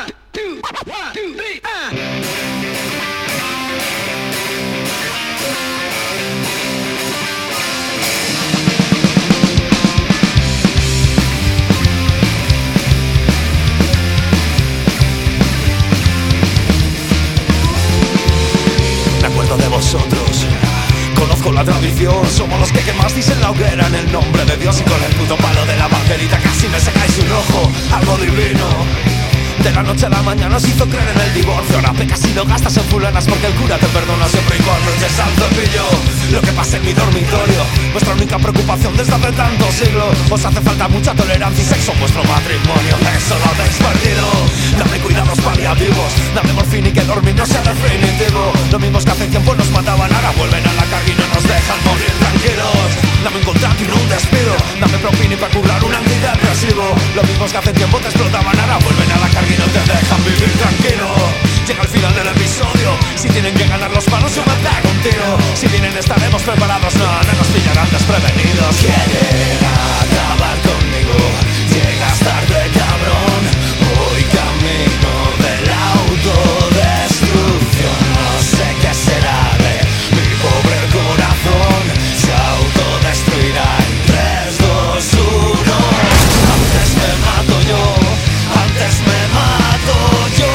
De vosotros conozco la tradición, somos los que quemasteis en la hoguera en el nombre de Dios, y con el puto palo de la banderita casi me sacáis un ojo, algo divino. De la noche a la mañana os hizo creer en el divorcio, ahora pecas y lo gastas en fulanas porque el cura te perdona siempre y cuando eches al cepillo lo que pasa en mi dormitorio. Vuestra única preocupación desde hace tantos siglos, os hace falta mucha tolerancia y sexo en vuestro matrimonio, eso lo habéis perdido. Dame cuidados paliativos, dame morfina y que dormir no sea definitivo. Los mismos que hace tiempo nos mataban ahora vuelven a la carga y no nos dejan morir tranquilos. Dame un contrato y no un despido, dame propina y para curar un antidepresivo. Los mismos que hace tiempo te explotaban ahora vuelven a la carga y no te dejan vivir tranquilo. Llega el final del episodio, si tienen que ganar los palos yo me pego un tiro. Si vienen estaremos preparados, no nos pillarán desprevenidos. Quieren acabar conmigo, llegas tarde cabrón. Voy camino de la autodestrucción, no sé qué será de mi pobre corazón. Se autodestruirá en 3, 2, 1. Antes me mato yo, antes me mato yo.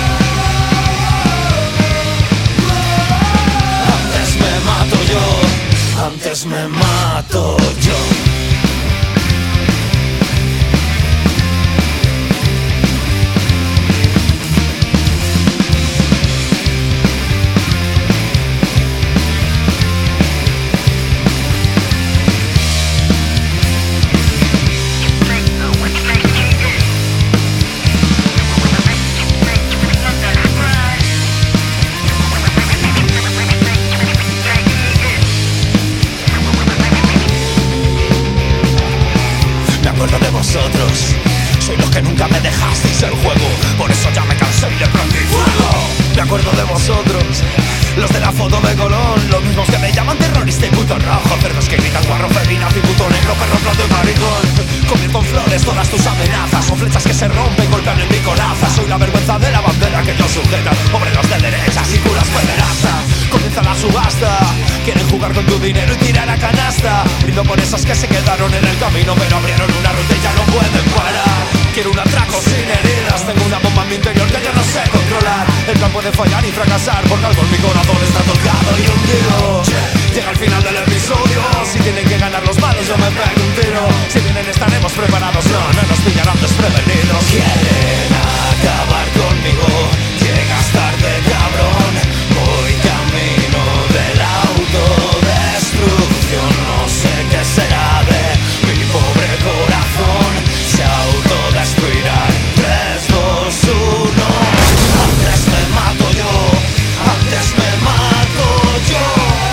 Antes me mato yo, antes me mato yo. Soy los que nunca me dejasteis el juego, por eso ya me cansé y le prendí fuego. Me acuerdo de vosotros, los de la foto de Colón, los mismos que me llaman terrorista y puto rojo, cerdos que gritan guarro, feminazi, puto negro, perro, plato y maricón. Convierto en flores todas tus amenazas, son flechas que se rompen, golpean en mi coraza. Soy la vergüenza de la bandera que ellos sujetan, obreros de derechas y curas pederastas. Comienza la subasta, quieren jugar con tu dinero y tirar a canasta. Brindo por esos que se quedaron en el camino, pero abrieron una ruta y ya no pueden parar. Quiero un atraco sin heridas, tengo una bomba en mi interior que ya no sé controlar. El plan puede fallar y fracasar, porque algo en mi corazón está tocado y hundido. Llega el final del episodio, si tienen que ganar los malos yo me pego un tiro. Si vienen estaremos preparados, no nos pillarán desprevenidos. Quieren acabar conmigo, llegas tarde cabrón. Voy camino de la autodestrucción, no sé qué será de mi pobre corazón. Se autodestruirá en 3, 2, 1. Antes me mato yo, antes me mato yo.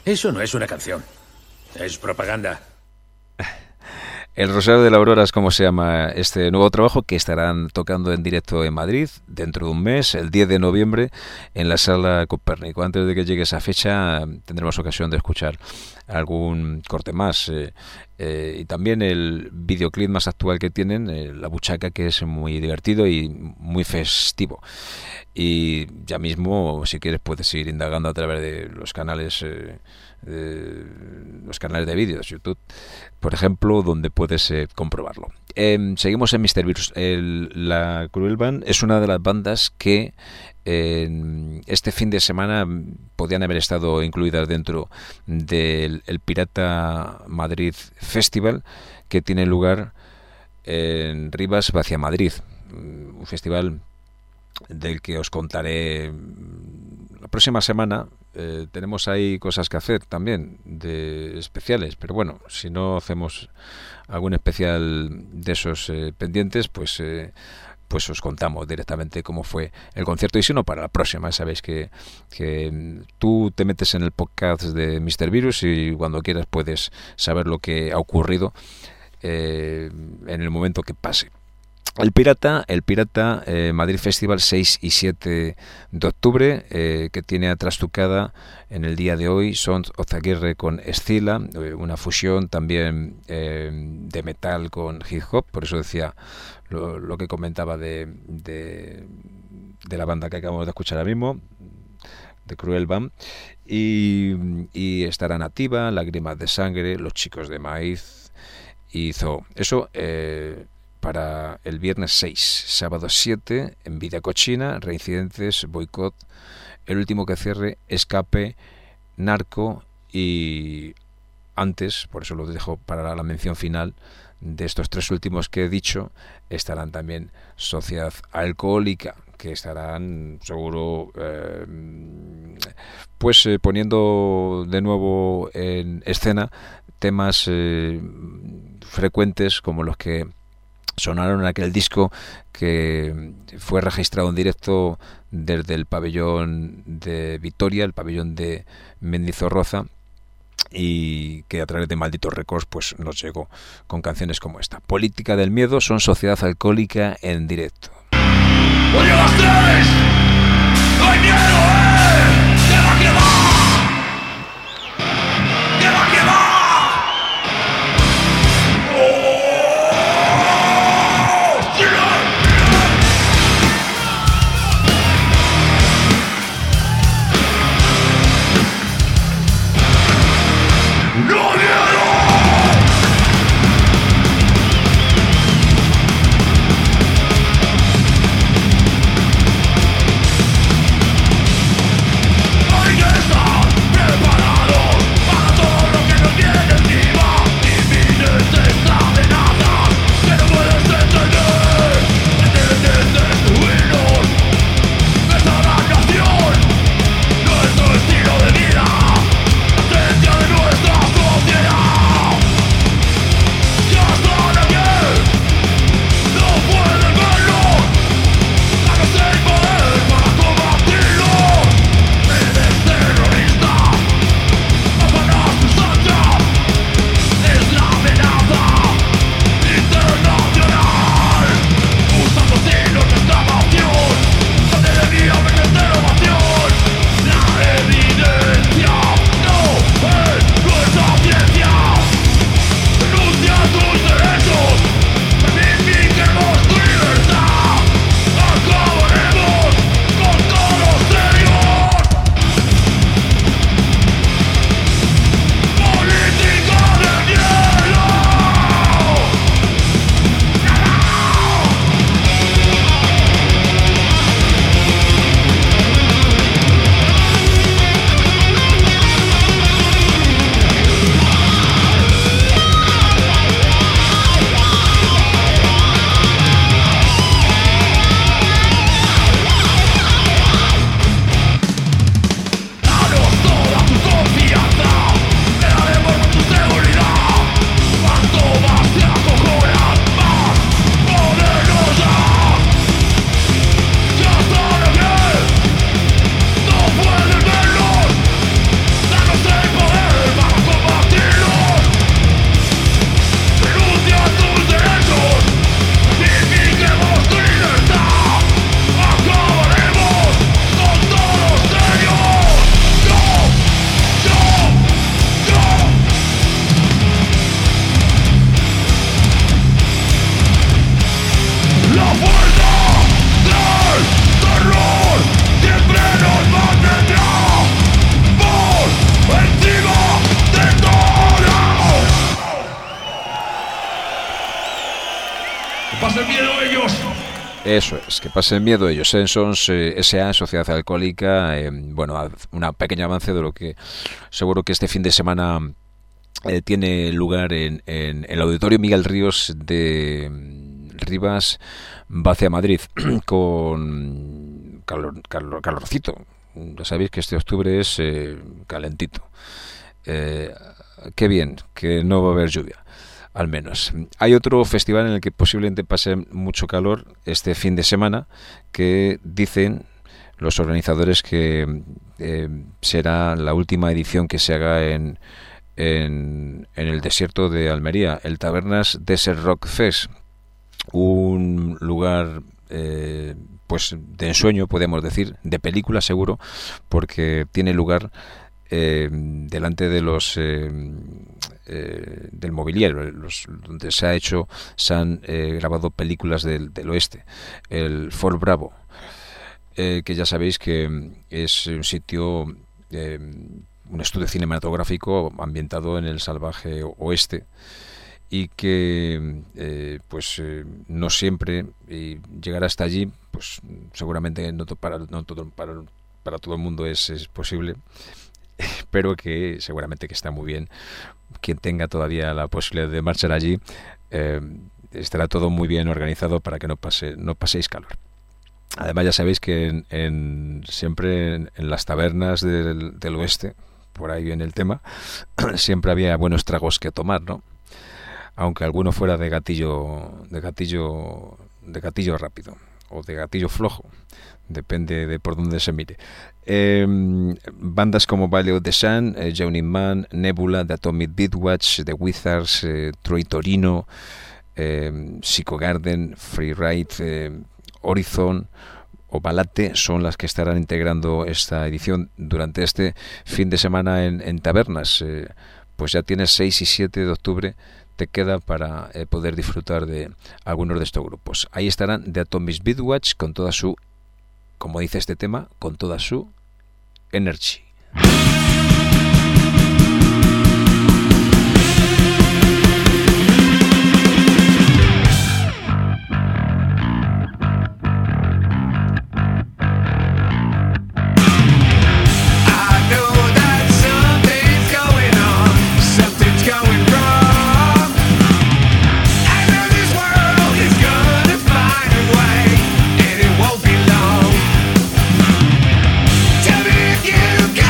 Eso no es una canción. Es propaganda. El Rosario de la Aurora es como se llama este nuevo trabajo, que estarán tocando en directo en Madrid dentro de un mes, el 10 de noviembre, en la Sala Copérnico. Antes de que llegue esa fecha tendremos ocasión de escuchar algún corte más. Y también el videoclip más actual que tienen, La Buchaca, que es muy divertido y muy festivo. Y ya mismo, si quieres, puedes ir indagando a través de los canales de vídeos, YouTube, por ejemplo, donde puedes comprobarlo. Seguimos en Mr. Virus. La Cruel Band es una de las bandas que este fin de semana podían haber estado incluidas dentro del el Pirata Madrid Festival, que tiene lugar en Rivas hacia Madrid, un festival del que os contaré la próxima semana. Tenemos ahí cosas que hacer también de especiales, pero bueno, si no hacemos algún especial de esos pendientes, pues os contamos directamente cómo fue el concierto. Y si no, para la próxima, sabéis que tú te metes en el podcast de Mr. Virus y cuando quieras puedes saber lo que ha ocurrido en el momento que pase. El Pirata Madrid Festival 6 y 7 de octubre, que tiene trastucada en el día de hoy Sons of Aguirre con Escila, una fusión también de metal con hip hop. Por eso decía lo que comentaba de la banda que acabamos de escuchar ahora mismo, de Cruel Band. Y estará Nativa, Lágrimas de Sangre, Los Chicos de Maíz y Zoo. Eso para el viernes 6, sábado 7, en Vida Cochina, Reincidentes, Boicot, el último que cierre, Escape, Narco, y antes, por eso lo dejo para la mención final, de estos tres últimos que he dicho, estarán también Sociedad Alcohólica, que estarán seguro poniendo de nuevo en escena temas frecuentes como los que sonaron en aquel disco que fue registrado en directo desde el pabellón de Vitoria, el pabellón de Mendizorroza, y que a través de Malditos Records pues nos llegó con canciones como esta. Política del Miedo, son Sociedad Alcohólica en directo. ¡Oye las tres! ¡No hay miedo, ¡Que va, que va! ¡Que va, que va! pasen miedo ellos. Eso es, que pasen miedo ellos. Sensons S.A., Sociedad Alcohólica, bueno, un pequeño avance de lo que seguro que este fin de semana tiene lugar en el Auditorio Miguel Ríos de Rivas, Vacia Madrid, con calorcito. Ya sabéis que este octubre es calentito. Qué bien, que no va a haber lluvia, al menos. Hay otro festival en el que posiblemente pase mucho calor este fin de semana, que dicen los organizadores que será la última edición que se haga en el desierto de Almería, el Tabernas Desert Rock Fest, un lugar pues de ensueño, podemos decir, de película seguro, porque tiene lugar delante de los del mobiliario, donde se han grabado películas del oeste, el Fort Bravo, que ya sabéis que es un sitio, un estudio cinematográfico ambientado en el salvaje oeste, y que no siempre llegar hasta allí, pues seguramente para todo el mundo es posible, pero que seguramente que está muy bien. Quien tenga todavía la posibilidad de marchar allí, estará todo muy bien organizado para que no paséis calor. Además, ya sabéis que siempre en las tabernas del oeste, por ahí viene el tema, siempre había buenos tragos que tomar, ¿no? Aunque alguno fuera de gatillo rápido o de gatillo flojo, depende de por dónde se mire. Bandas como Valley of the Sun, Journey Man, Nebula, The Atomic Beatwatch, The Wizards, Troy Torino, Psycho Garden, Freeride, Horizon o Balate son las que estarán integrando esta edición durante este fin de semana en tabernas. Pues ya tienes 6 y 7 de octubre, te queda para poder disfrutar de algunos de estos grupos. Ahí estarán The Atomic Beatwatch con toda su, como dice este tema, con toda su energy. You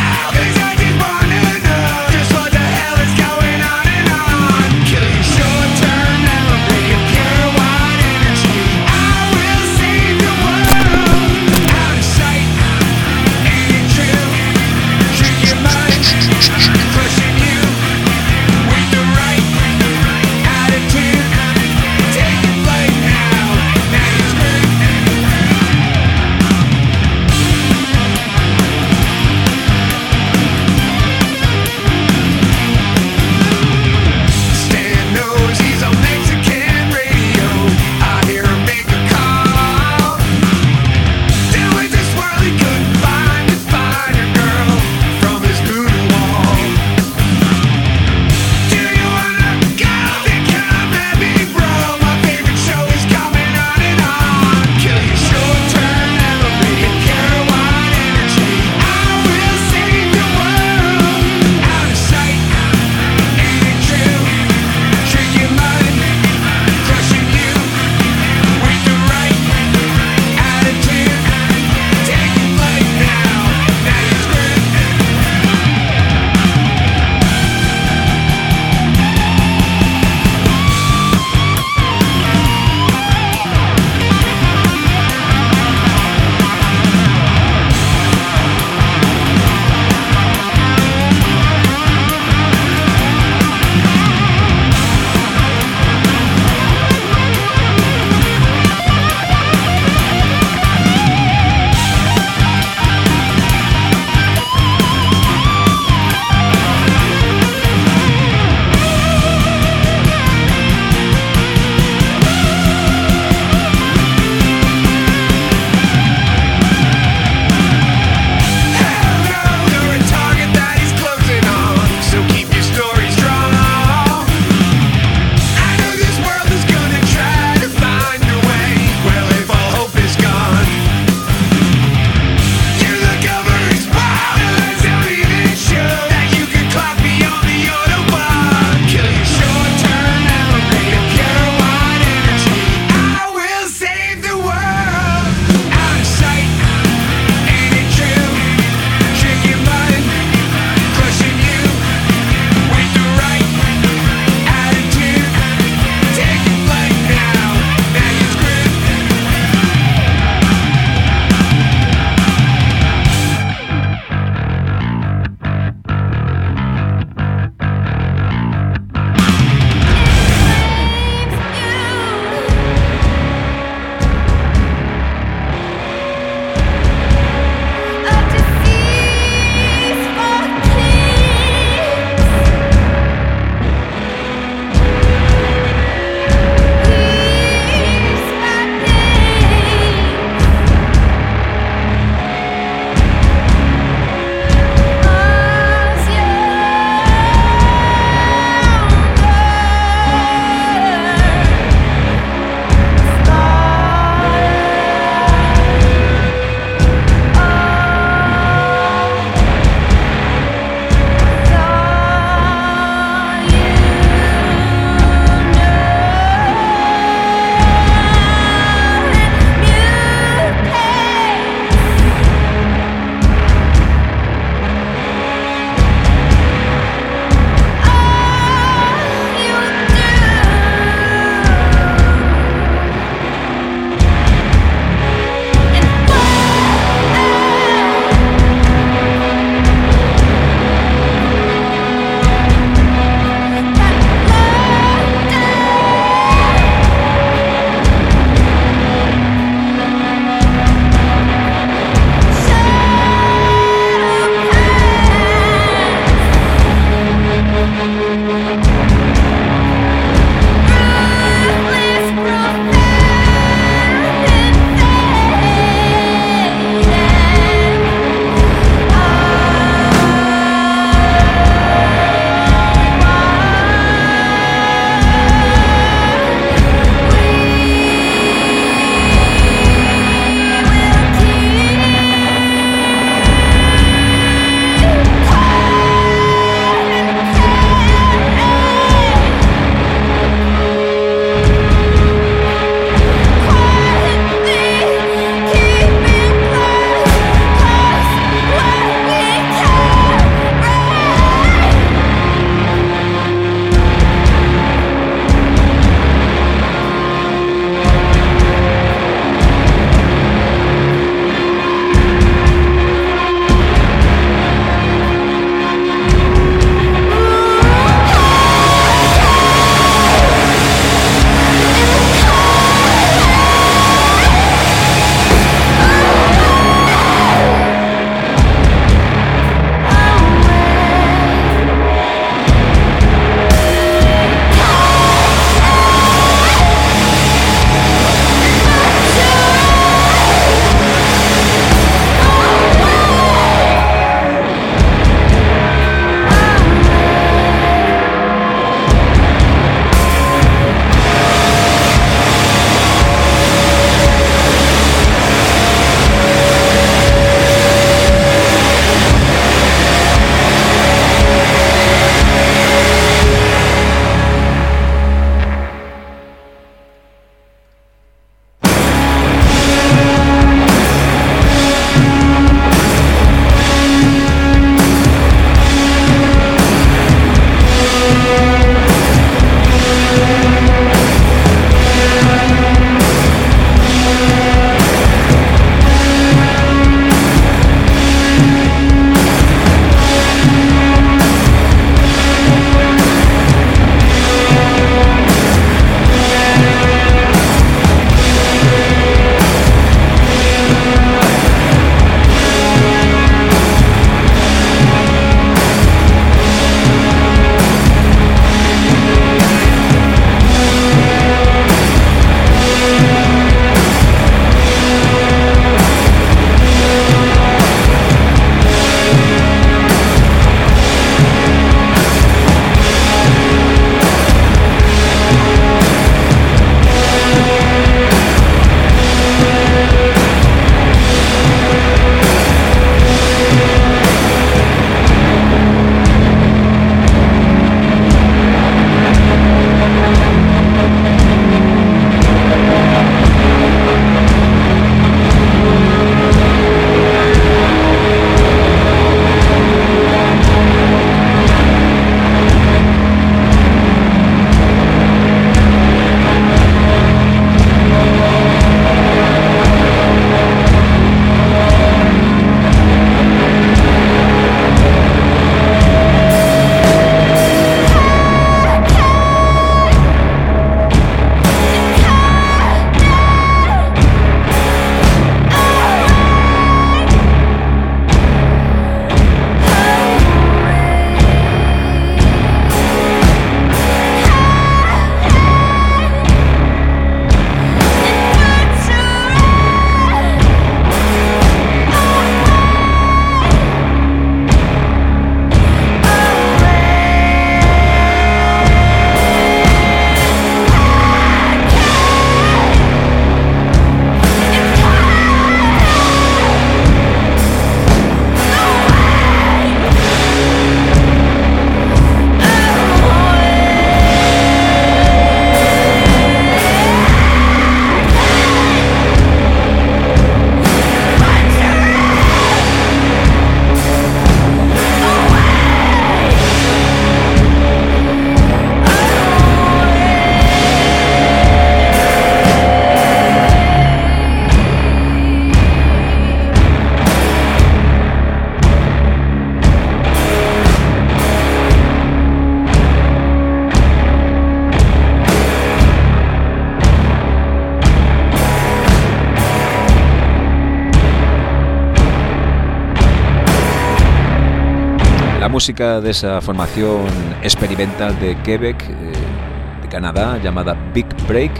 La música de esa formación experimental de Quebec, de Canadá, llamada Big Break,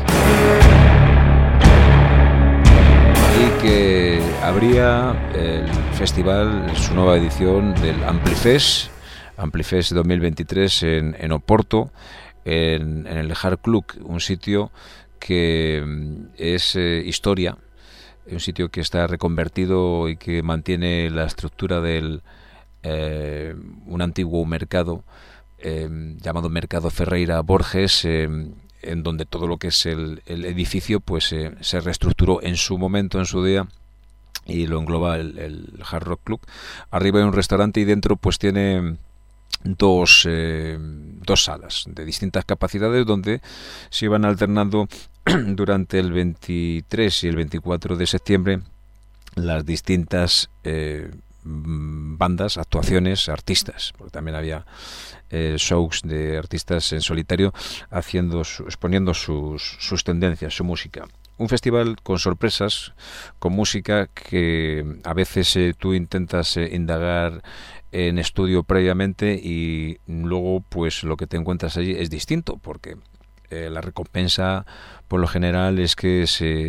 y que abría el festival, su nueva edición del Amplifest 2023 en Oporto, en el Hard Club, un sitio que es historia, un sitio que está reconvertido y que mantiene la estructura del un antiguo mercado llamado Mercado Ferreira Borges, en donde todo lo que es el edificio pues se reestructuró en su momento, en su día, y lo engloba el Hard Rock Club. Arriba hay un restaurante y dentro pues tiene dos salas de distintas capacidades donde se iban alternando durante el 23 y el 24 de septiembre las distintas bandas, actuaciones, artistas, porque también había shows de artistas en solitario exponiendo sus tendencias, su música. Un festival con sorpresas, con música que a veces tú intentas indagar en estudio previamente y luego pues lo que te encuentras allí es distinto, porque la recompensa por lo general es que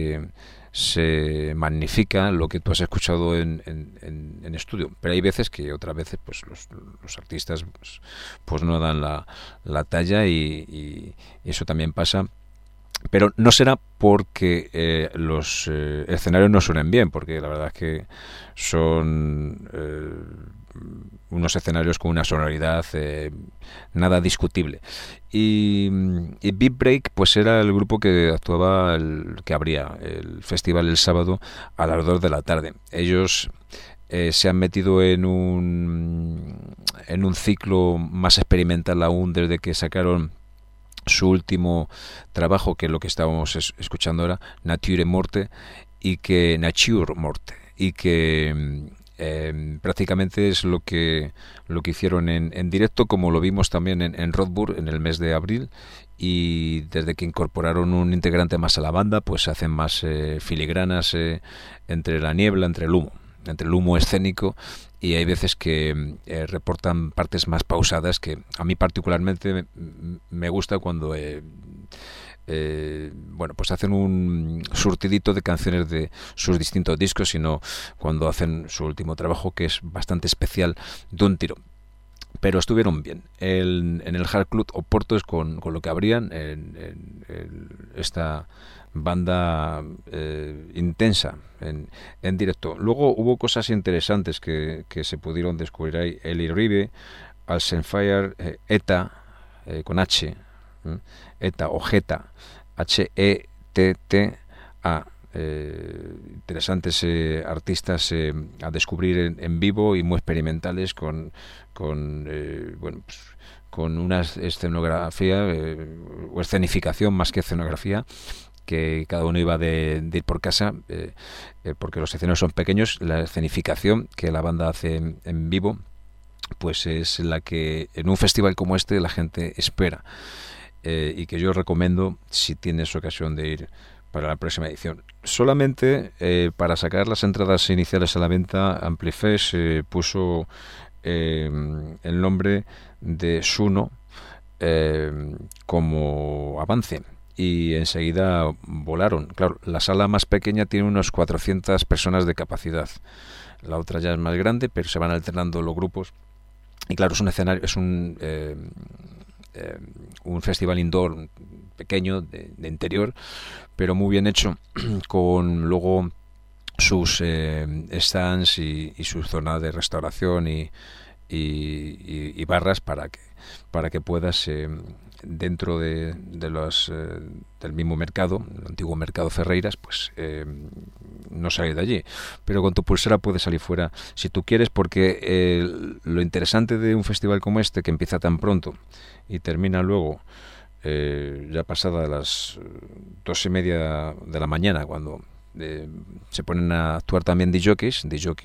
se magnifica lo que tú has escuchado en estudio, pero hay veces que otras veces pues los artistas pues no dan la talla y eso también pasa. Pero no será porque los escenarios no suenen bien, porque la verdad es que son unos escenarios con una sonoridad nada discutible. Y Big Break pues era el grupo que actuaba, que abría el festival el sábado a las 2 de la tarde. Ellos se han metido en un ciclo más experimental aún desde que sacaron su último trabajo, que es lo que estábamos escuchando ahora, Nature Morte, y que prácticamente es lo que hicieron en directo, como lo vimos también en Rothburg en el mes de abril, y desde que incorporaron un integrante más a la banda pues hacen más filigranas entre la niebla, entre el humo escénico, y hay veces que reportan partes más pausadas que a mí particularmente me gusta cuando bueno, pues hacen un surtidito de canciones de sus distintos discos, sino cuando hacen su último trabajo, que es bastante especial, de un tiro. Pero estuvieron bien. En el Hard Club Oporto es con lo que abrían esta banda intensa en directo. Luego hubo cosas interesantes que se pudieron descubrir ahí. Eli Ribe, Alsenfire, ETA, con H, ETA o Geta, H-E-T-T-A. Interesantes artistas a descubrir en vivo y muy experimentales con bueno, pues, con una escenografía o escenificación más que escenografía, que cada uno iba de ir por casa, porque los escenarios son pequeños. La escenificación que la banda hace en vivo pues es la que en un festival como este la gente espera, y que yo recomiendo si tienes ocasión de ir para la próxima edición. Solamente para sacar las entradas iniciales a la venta, Amplifest puso el nombre de Suno como avance, y enseguida volaron. Claro, la sala más pequeña tiene unos 400 personas de capacidad, la otra ya es más grande, pero se van alternando los grupos, y claro, es un escenario, es un festival indoor pequeño de interior, pero muy bien hecho, con luego sus stands y su zona de restauración y barras para que puedas dentro de los del mismo mercado, el antiguo Mercado Ferreiras, pues no salir de allí, pero con tu pulsera puedes salir fuera si tú quieres, porque lo interesante de un festival como este, que empieza tan pronto y termina luego ya pasada las 2:30 de la mañana, cuando se ponen a actuar también DJs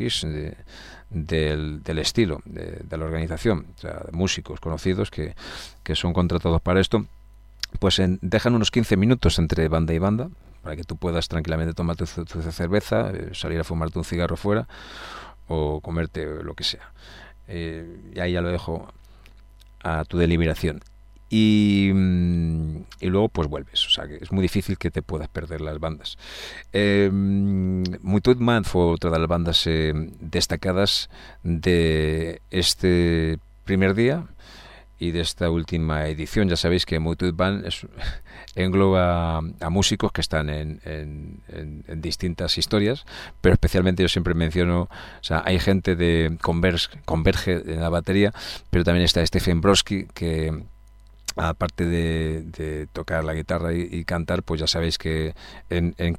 del estilo de la organización, o sea, músicos conocidos que son contratados para esto, pues dejan unos 15 minutos entre banda y banda para que tú puedas tranquilamente tomar tu cerveza, salir a fumarte un cigarro fuera o comerte lo que sea. y ahí ya lo dejo a tu deliberación. Y luego pues vuelves, o sea que es muy difícil que te puedas perder las bandas. Method Man fue otra de las bandas destacadas de este primer día y de esta última edición. Ya sabéis que Method Man engloba a músicos que están en distintas historias, pero especialmente yo siempre menciono, o sea, hay gente de Converge en la batería, pero también está Stephen Brodsky, que aparte de tocar la guitarra y cantar, pues ya sabéis que en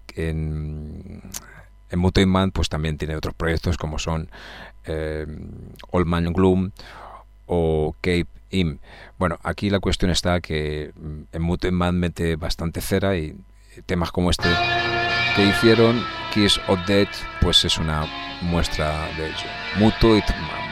Method Man pues también tiene otros proyectos como son Old Man Gloom o Cape Im. Bueno, aquí la cuestión está que en Method Man mete bastante cera, y temas como este que hicieron, Kiss of Death, pues es una muestra de ello. Method Man.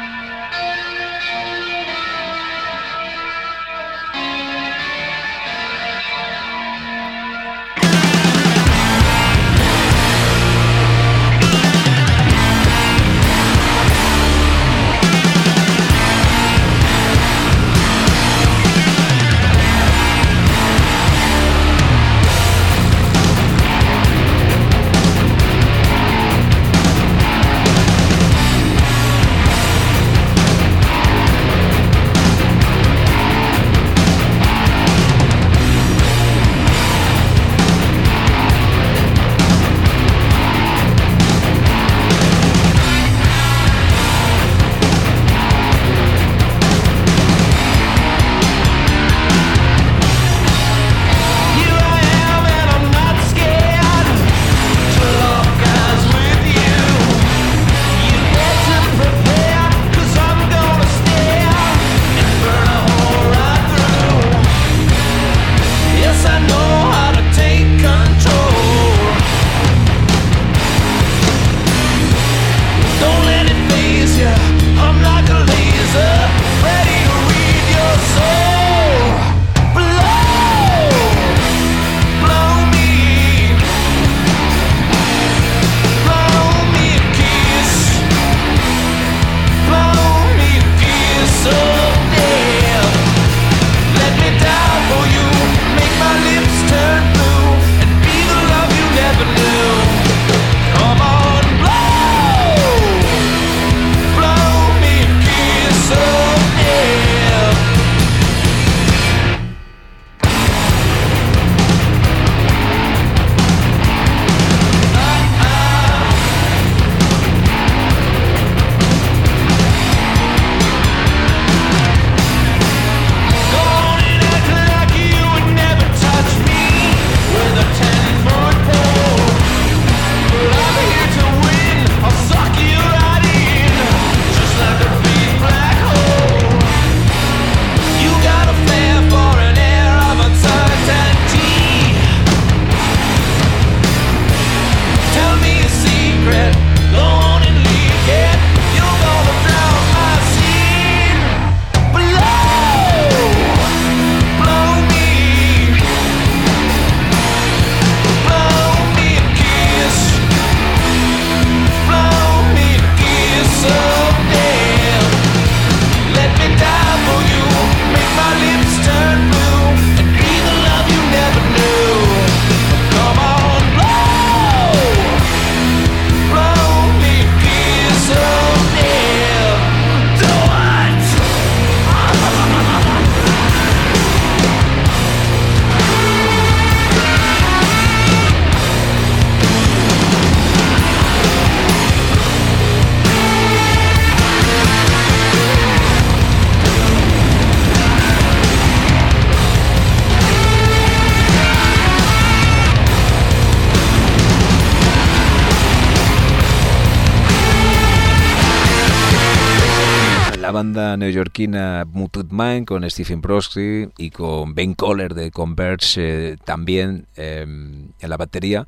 Banda neoyorquina Method Man con Stephen Brodsky y con Ben Coller de Converge también en la batería,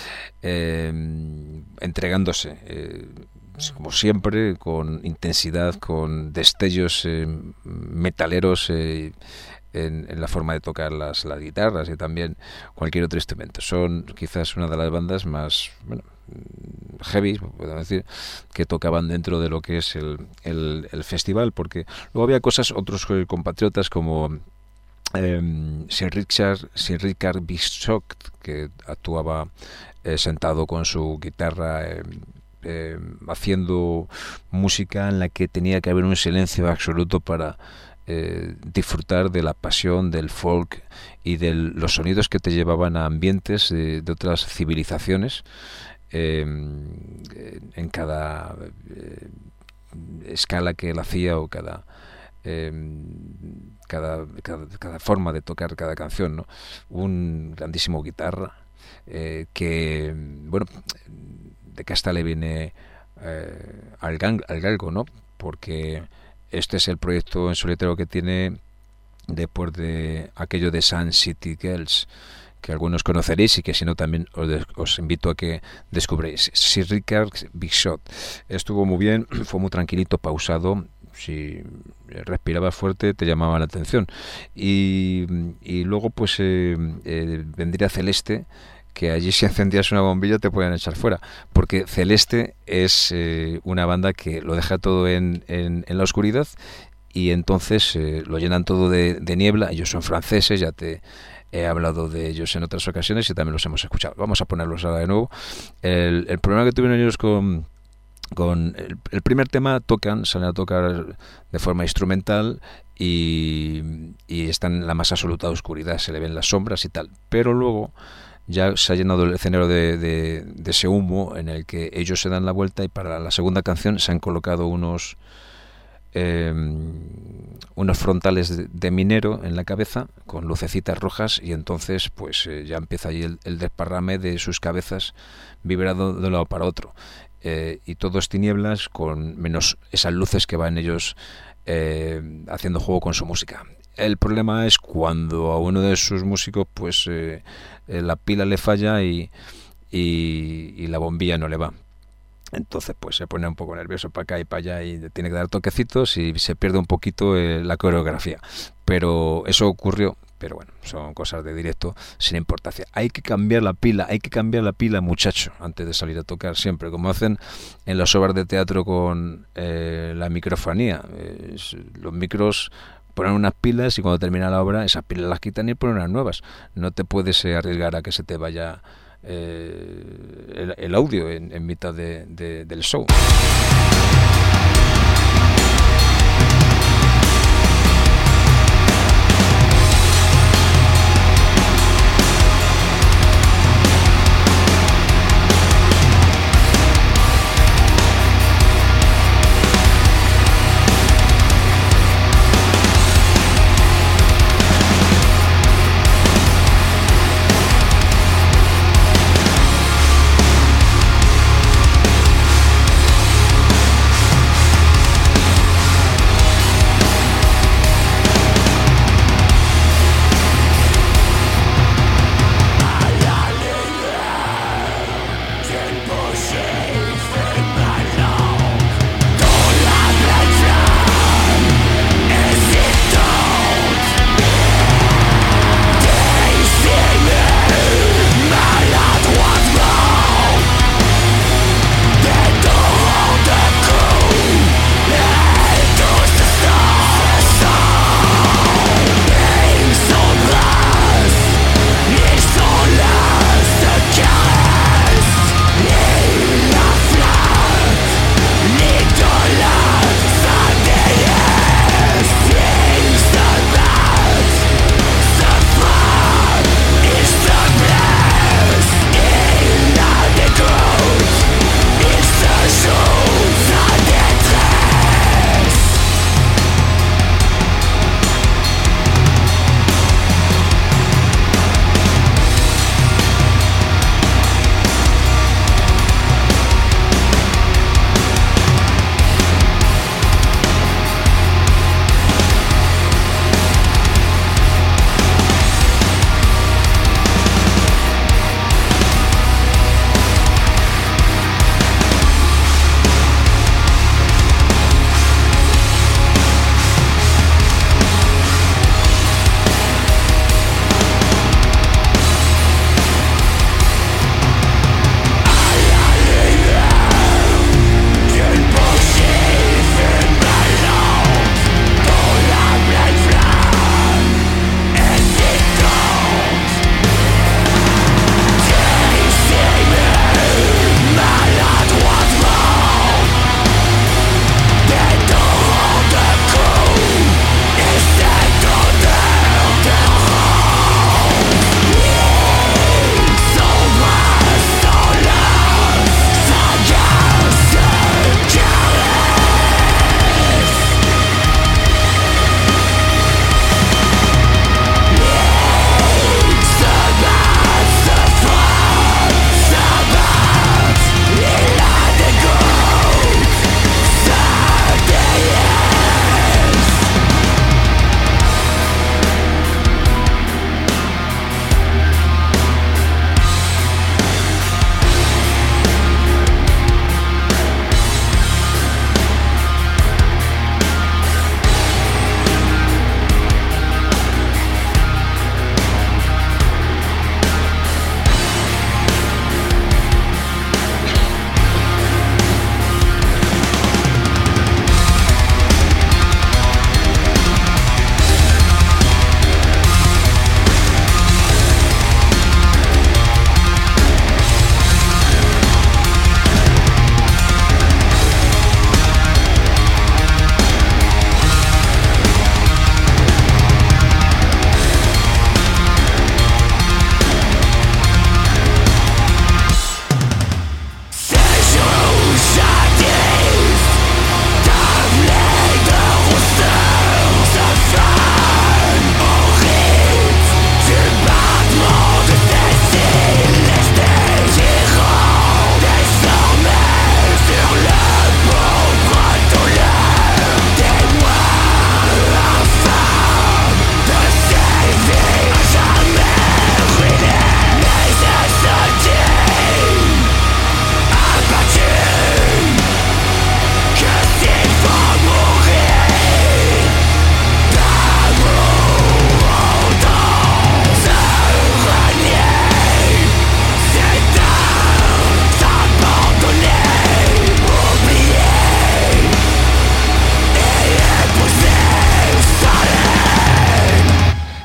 entregándose como siempre con intensidad, con destellos metaleros en la forma de tocar las guitarras y también cualquier otro instrumento. Son quizás una de las bandas más heavy, podemos decir, que tocaban dentro de lo que es el festival, porque luego había otros compatriotas como Sir Richard Bishop, que actuaba sentado con su guitarra haciendo música en la que tenía que haber un silencio absoluto para disfrutar de la pasión del folk y de los sonidos que te llevaban a ambientes de otras civilizaciones en cada escala que él hacía o cada forma de tocar cada canción, ¿no? Un grandísimo guitarra que, bueno, de que hasta le viene al galgo, ¿no? Porque este es el proyecto en solitario que tiene después de aquello de Sun City Girls, que algunos conoceréis y que si no también os invito a que descubréis. Sir Richard Bishop estuvo muy bien, fue muy tranquilito, pausado. Si respiraba fuerte te llamaba la atención. Y luego pues vendría Celeste, que allí si encendías una bombilla te podían echar fuera, porque Celeste es una banda que lo deja todo en la oscuridad y entonces lo llenan todo de niebla. Ellos son franceses, ya te he hablado de ellos en otras ocasiones y también los hemos escuchado. Vamos a ponerlos ahora de nuevo. El problema que tuvieron ellos con el primer tema, salen a tocar de forma instrumental y están en la más absoluta oscuridad, se le ven las sombras y tal, pero luego ya se ha llenado el escenario de ese humo en el que ellos se dan la vuelta y para la segunda canción se han colocado unos frontales de minero en la cabeza con lucecitas rojas y entonces pues ya empieza ahí el desparrame de sus cabezas vibrando de un lado para otro, y todo es tinieblas con menos esas luces que van ellos haciendo juego con su música. El problema es cuando a uno de sus músicos pues la pila le falla y la bombilla no le va. Entonces pues se pone un poco nervioso para acá y para allá y tiene que dar toquecitos y se pierde un poquito la coreografía. Pero eso ocurrió, pero bueno, son cosas de directo sin importancia. Hay que cambiar la pila, muchacho, antes de salir a tocar siempre, como hacen en las obras de teatro con la microfonía. Los micros ponen unas pilas y cuando termina la obra esas pilas las quitan y ponen unas nuevas. No te puedes arriesgar a que se te vaya el audio en mitad del show.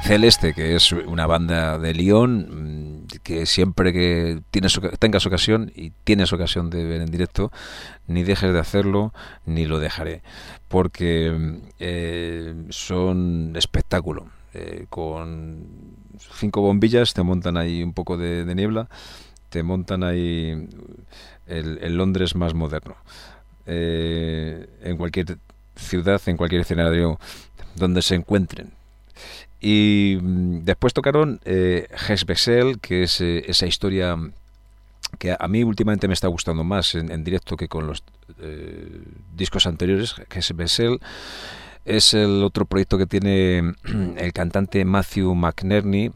Celeste, que es una banda de Lyon que siempre que tengas ocasión y tienes ocasión de ver en directo, ni dejes de hacerlo, ni lo dejaré, porque son espectáculo. Con 5 bombillas te montan ahí un poco de niebla, te montan ahí el Londres más moderno. En cualquier ciudad, en cualquier escenario donde se encuentren. Y después tocaron Hesbesel, que es esa historia que a mí últimamente me está gustando más en directo que con los discos anteriores. Hesbesel es el otro proyecto que tiene el cantante Matthew McNerney,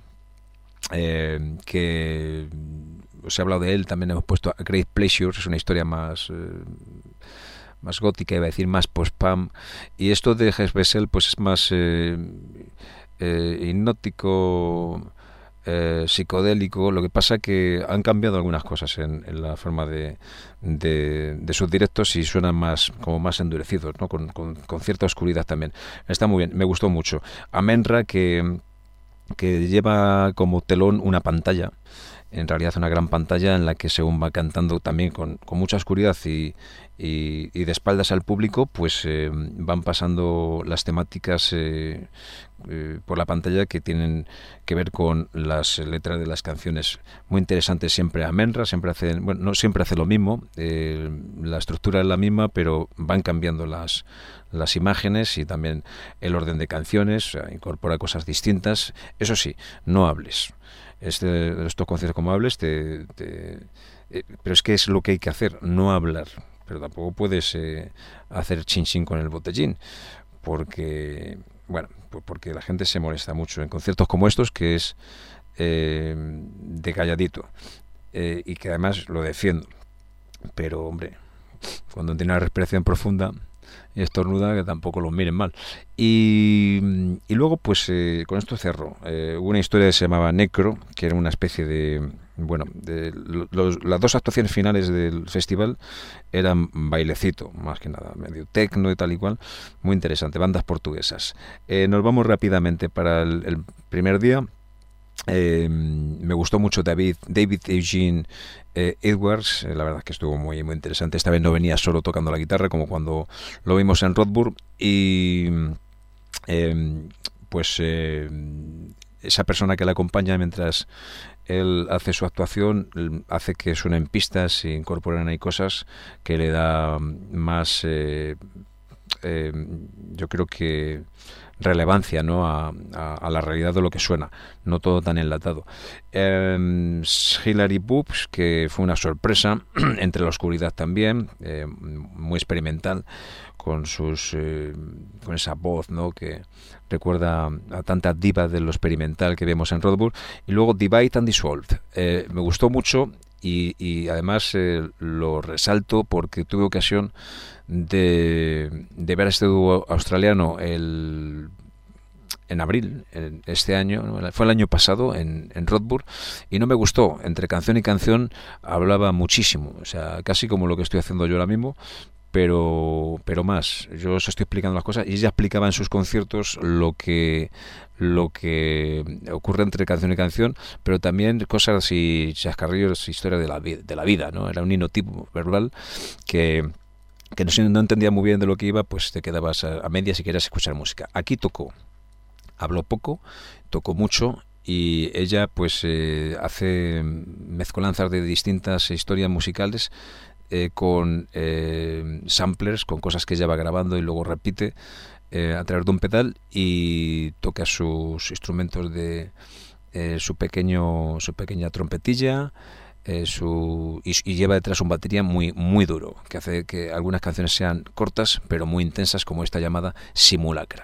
que os he hablado de él, también hemos puesto a Great Pleasures, es una historia más gótica, iba a decir más post-punk, y esto de Hesbesel pues es más hipnótico, psicodélico. Lo que pasa que han cambiado algunas cosas en la forma de sus directos y suenan más como más endurecidos, ¿no? Con cierta oscuridad también. Está muy bien, me gustó mucho. Amenra, que lleva como telón una pantalla, en realidad una gran pantalla en la que según va cantando también con mucha oscuridad y de espaldas al público, pues van pasando las temáticas por la pantalla que tienen que ver con las letras de las canciones. Muy interesante siempre Amenra, no siempre hace lo mismo, la estructura es la misma, pero van cambiando las imágenes y también el orden de canciones, o sea, incorpora cosas distintas. Eso sí, no hables. De estos conciertos como hables, pero es que es lo que hay que hacer, no hablar. Pero tampoco puedes hacer chin chin con el botellín, porque la gente se molesta mucho en conciertos como estos, que es de calladito, y que además lo defiendo. Pero hombre, cuando tiene una respiración profunda y estornuda, que tampoco los miren mal. Y luego pues con esto cerro. Hubo una historia que se llamaba Necro, que era una especie de las dos actuaciones finales del festival eran bailecito, más que nada, medio tecno y tal y cual, muy interesante, bandas portuguesas. Nos vamos rápidamente para el primer día. Me gustó mucho David Eugene Edwards, la verdad es que estuvo muy muy interesante. Esta vez no venía solo tocando la guitarra como cuando lo vimos en Rothburg, y esa persona que le acompaña mientras él hace su actuación hace que suenen pistas, se incorporan ahí cosas que le da más yo creo que relevancia, ¿no? a la realidad de lo que suena, no todo tan enlatado. Hilary Boobs, que fue una sorpresa entre la oscuridad también, muy experimental, con esa voz, ¿no? que recuerda a tanta diva de lo experimental que vemos en Rothburg. Y luego Divide and Dissolve, me gustó mucho y además lo resalto porque tuve ocasión de ver a este dúo australiano en abril, este año, fue el año pasado en Rothburg, y no me gustó. Entre canción y canción hablaba muchísimo, o sea, casi como lo que estoy haciendo yo ahora mismo, pero más. Yo os estoy explicando las cosas y ella explicaba en sus conciertos lo que ocurre entre canción y canción, pero también cosas y chascarrillos, historia de la vida, ¿no? Era un hinotipo verbal que no entendía muy bien de lo que iba, pues te quedabas a medias si querías escuchar música. Aquí habló poco, tocó mucho, y ella pues hace mezcolanzas de distintas historias musicales con samplers, con cosas que ella va grabando y luego repite a través de un pedal, y toca sus instrumentos de su pequeña trompetilla, y lleva detrás un batería muy muy duro, que hace que algunas canciones sean cortas pero muy intensas, como esta llamada Simulacra.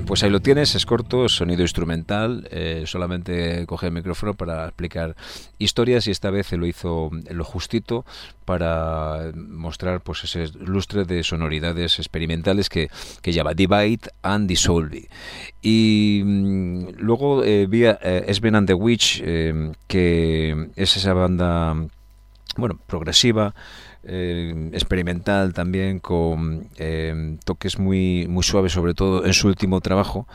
Pues ahí lo tienes, es corto, sonido instrumental, solamente coge el micrófono para explicar historias y esta vez lo hizo lo justito para mostrar pues ese lustre de sonoridades experimentales que llama Divide and Dissolve. Y luego vi a Esben and the Witch, que es esa banda, bueno, progresiva, experimental también, con toques muy suaves, sobre todo en su último trabajo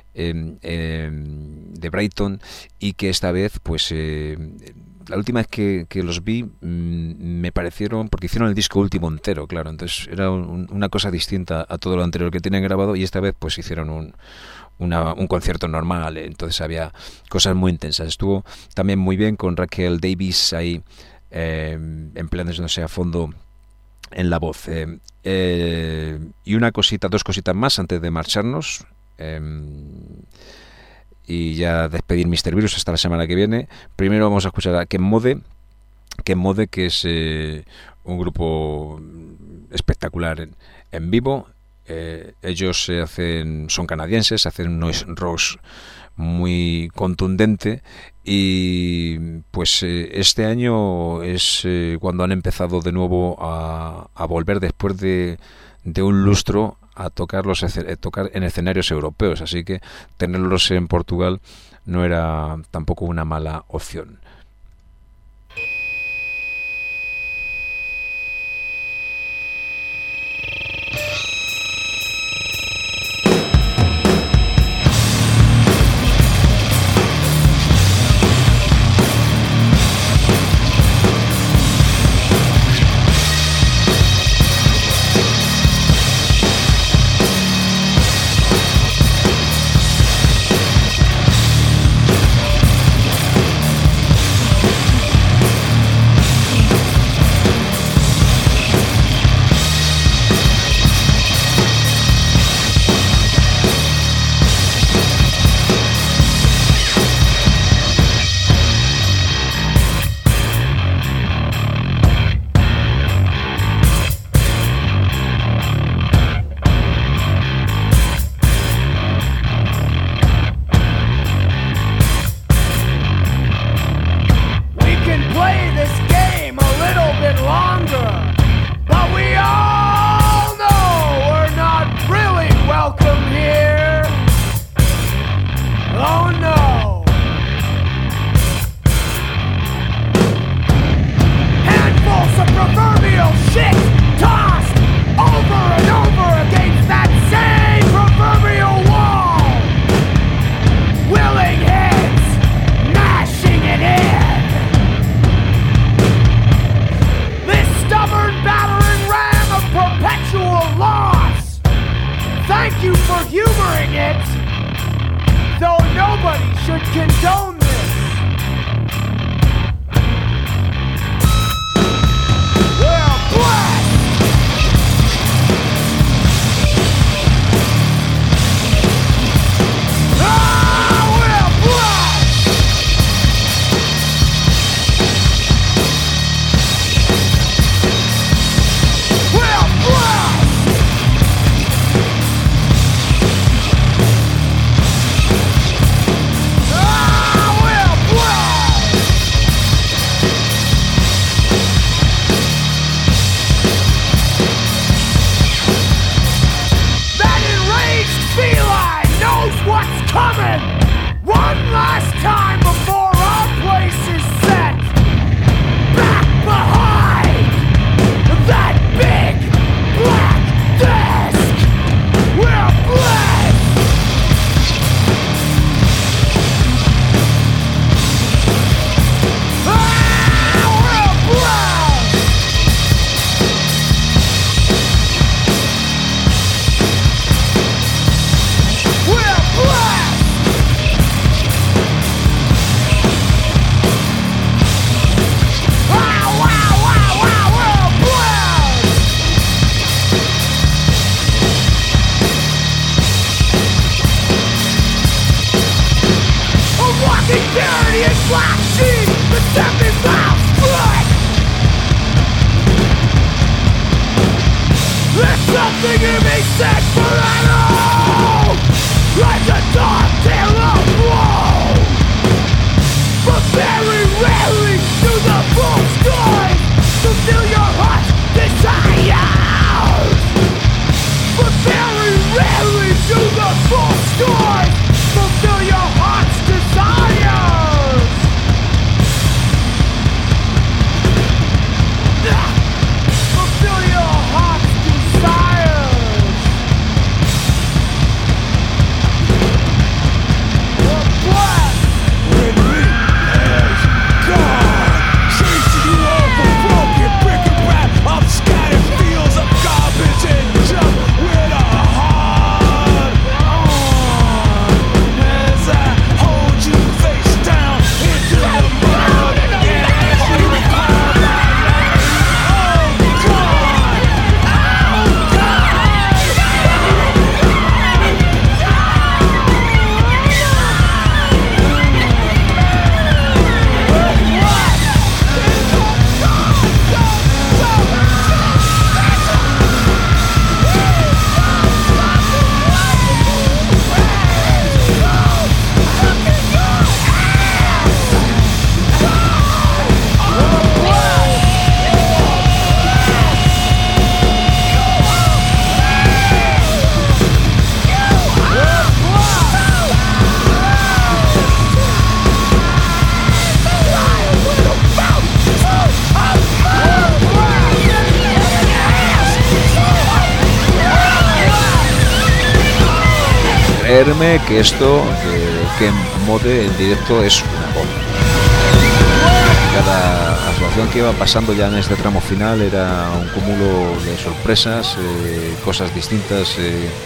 de Brighton, y que esta vez pues la última vez que los vi me parecieron, porque hicieron el disco último entero, claro, entonces era una cosa distinta a todo lo anterior que tienen grabado, y esta vez pues hicieron un concierto normal, entonces había cosas muy intensas. Estuvo también muy bien con Raquel Davis ahí empleándose a fondo en la voz. Y dos cositas más antes de marcharnos y ya despedir Mr. Virus hasta la semana que viene. Primero vamos a escuchar a Ken Mode, que es un grupo espectacular en vivo. Ellos son canadienses, hacen un noise rock muy contundente, y pues este año es cuando han empezado de nuevo a volver después de un lustro a tocar en escenarios europeos, así que tenerlos en Portugal no era tampoco una mala opción. Something in me said forever. creerme que esto, que Mode en directo es una bomba. Cada actuación que iba pasando ya en este tramo final era un cúmulo de sorpresas, cosas distintas,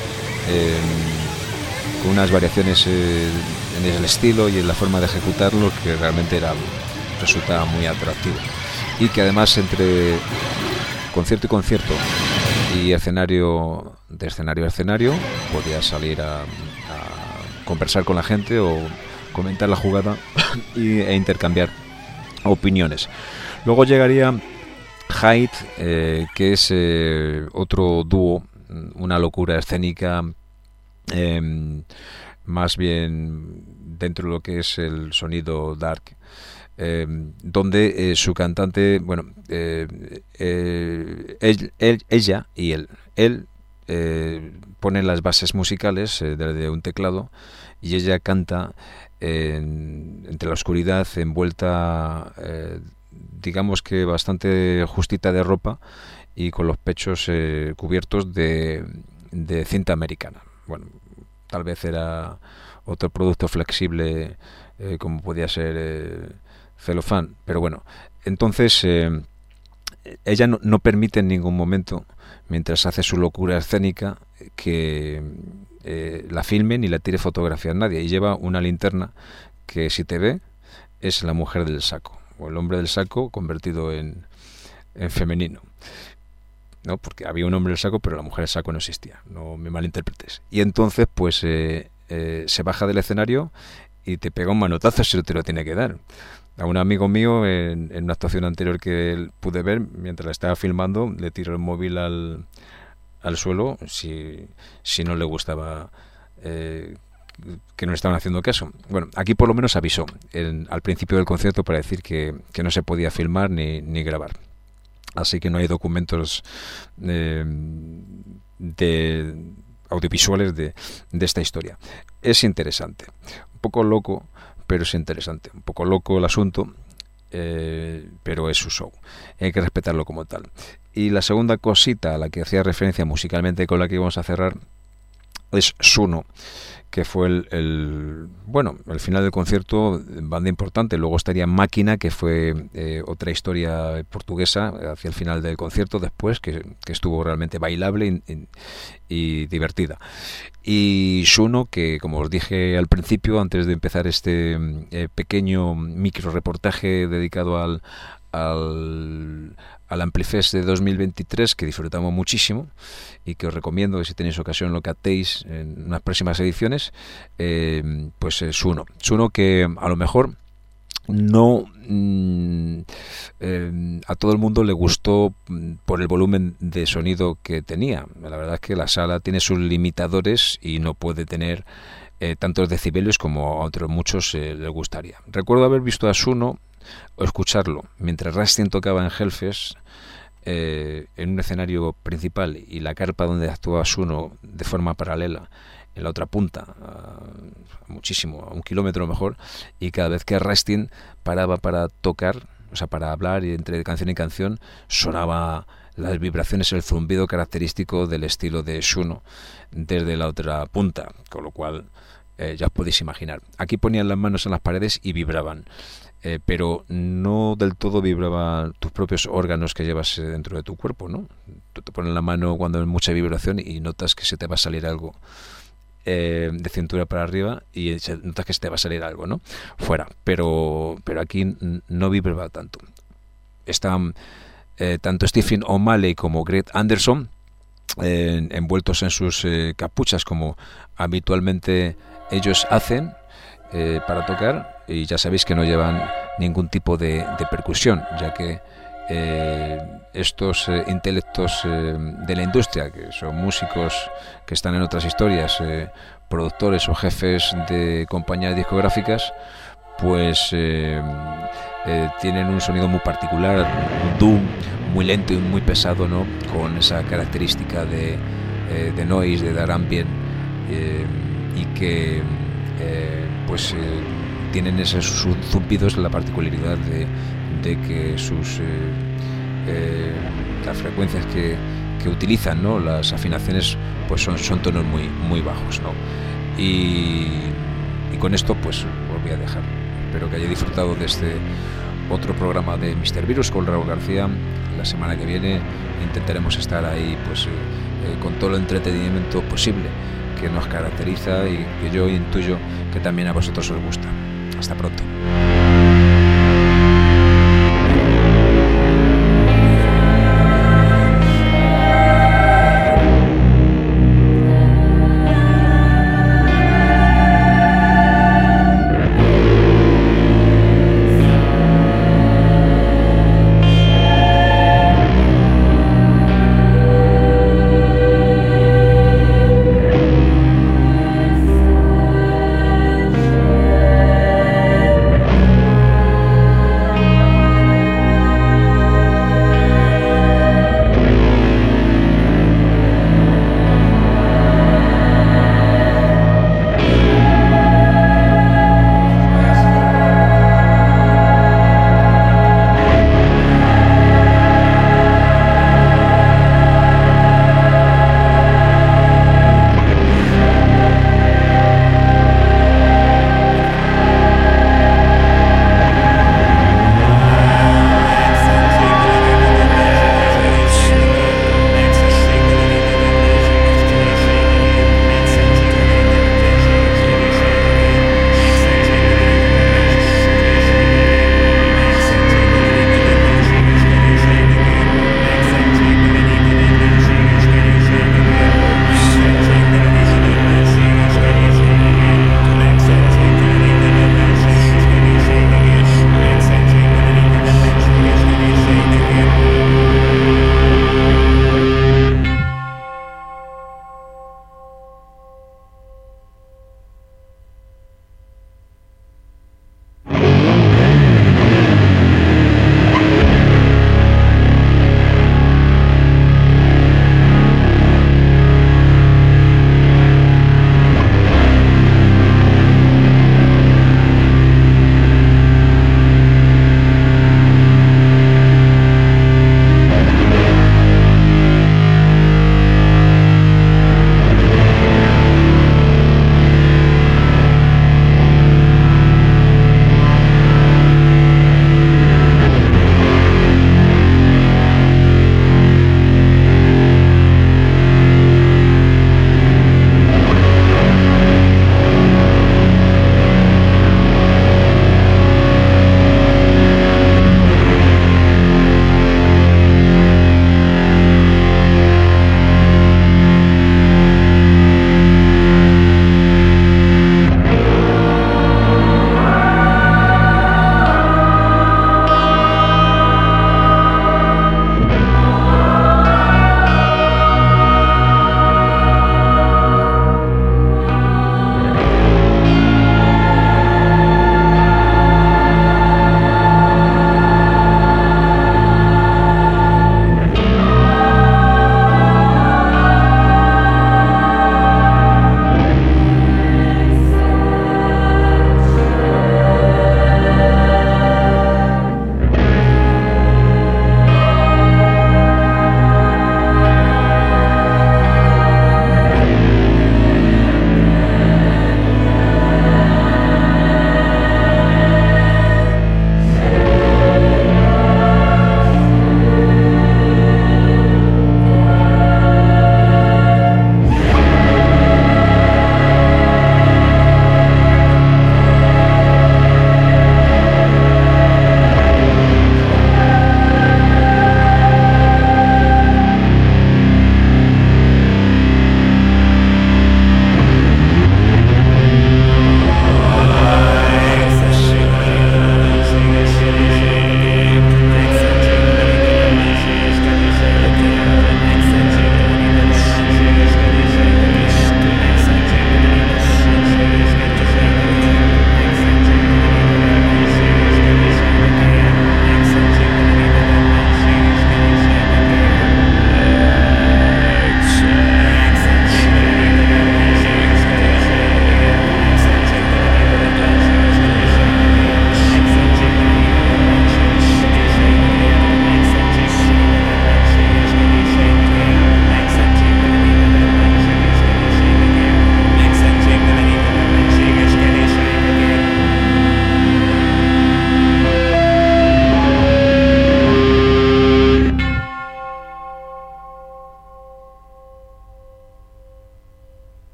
con unas variaciones en el estilo y en la forma de ejecutarlo que realmente resultaba muy atractivo, y que además entre concierto y concierto y escenario a escenario podías salir a conversar con la gente o comentar la jugada e intercambiar opiniones. Luego llegaría Hyde, que es otro dúo, una locura escénica, más bien dentro de lo que es el sonido dark, donde su cantante, bueno, ella y él ponen las bases musicales de un teclado, y ella canta entre la oscuridad, envuelta, digamos que bastante justita de ropa y con los pechos cubiertos de cinta americana. Bueno, tal vez era otro producto flexible, como podía ser celofán, pero bueno, entonces ella no permite en ningún momento, mientras hace su locura escénica, que la filmen ni la tire fotografía a nadie, y lleva una linterna que, si te ve, es la mujer del saco, o el hombre del saco convertido en femenino, ¿no? Porque había un hombre del saco, pero la mujer del saco no existía, no me malinterpretes. Y entonces pues se baja del escenario y te pega un manotazo si te lo tiene que dar. A un amigo mío, en una actuación anterior que pude ver, mientras la estaba filmando, le tiró el móvil al suelo si no le gustaba que no estaban haciendo caso. Bueno, aquí por lo menos avisó al principio del concierto para decir que no se podía filmar ni grabar. Así que no hay documentos audiovisuales de esta historia. Es interesante, un poco loco, pero es interesante. Un poco loco el asunto, pero es su show. Hay que respetarlo como tal. Y la segunda cosita a la que hacía referencia musicalmente, con la que íbamos a cerrar, es Suno, que fue el final del concierto, banda importante. Luego estaría Máquina, que fue otra historia portuguesa hacia el final del concierto después, que estuvo realmente bailable y divertida. Y Suno, que como os dije al principio, antes de empezar este pequeño micro reportaje dedicado al Amplifest de 2023, que disfrutamos muchísimo y que os recomiendo que si tenéis ocasión lo captéis en unas próximas ediciones, pues Suno, que a lo mejor no a todo el mundo le gustó por el volumen de sonido que tenía. La verdad es que la sala tiene sus limitadores y no puede tener tantos decibelios como a otros muchos les gustaría. Recuerdo haber visto a Suno o escucharlo mientras Rammstein tocaba en Hellfest, en un escenario principal, y la carpa donde actuaba Suno de forma paralela en la otra punta, muchísimo, a 1 kilómetro mejor, y cada vez que Rammstein paraba para tocar, o sea, para hablar, y entre canción y canción sonaba las vibraciones, el zumbido característico del estilo de Suno desde la otra punta, con lo cual ya os podéis imaginar. Aquí ponían las manos en las paredes y vibraban, pero no del todo vibraban tus propios órganos que llevas dentro de tu cuerpo, ¿no? Tú te pones la mano cuando hay mucha vibración y notas que se te va a salir algo de cintura para arriba, y notas que se te va a salir algo, ¿no? Fuera, pero aquí no vibraba tanto. Están tanto Stephen O'Malley como Greg Anderson envueltos en sus capuchas, como habitualmente ellos hacen para tocar, y ya sabéis que no llevan ningún tipo de percusión, ya que estos intelectos de la industria, que son músicos que están en otras historias, productores o jefes de compañías discográficas, pues tienen un sonido muy particular, un doom muy lento y muy pesado, ¿no? Con esa característica de noise, de dark ambient, y que tienen esos zumbidos, la particularidad de que las frecuencias que utilizan, ¿no? Las afinaciones, pues son tonos muy, muy bajos, ¿no? y con esto pues os voy a dejar. Espero que hayáis disfrutado de este otro programa de Mr. Virus con Raúl García. La semana que viene intentaremos estar ahí pues con todo el entretenimiento posible que nos caracteriza y que yo intuyo que también a vosotros os gusta. Hasta pronto.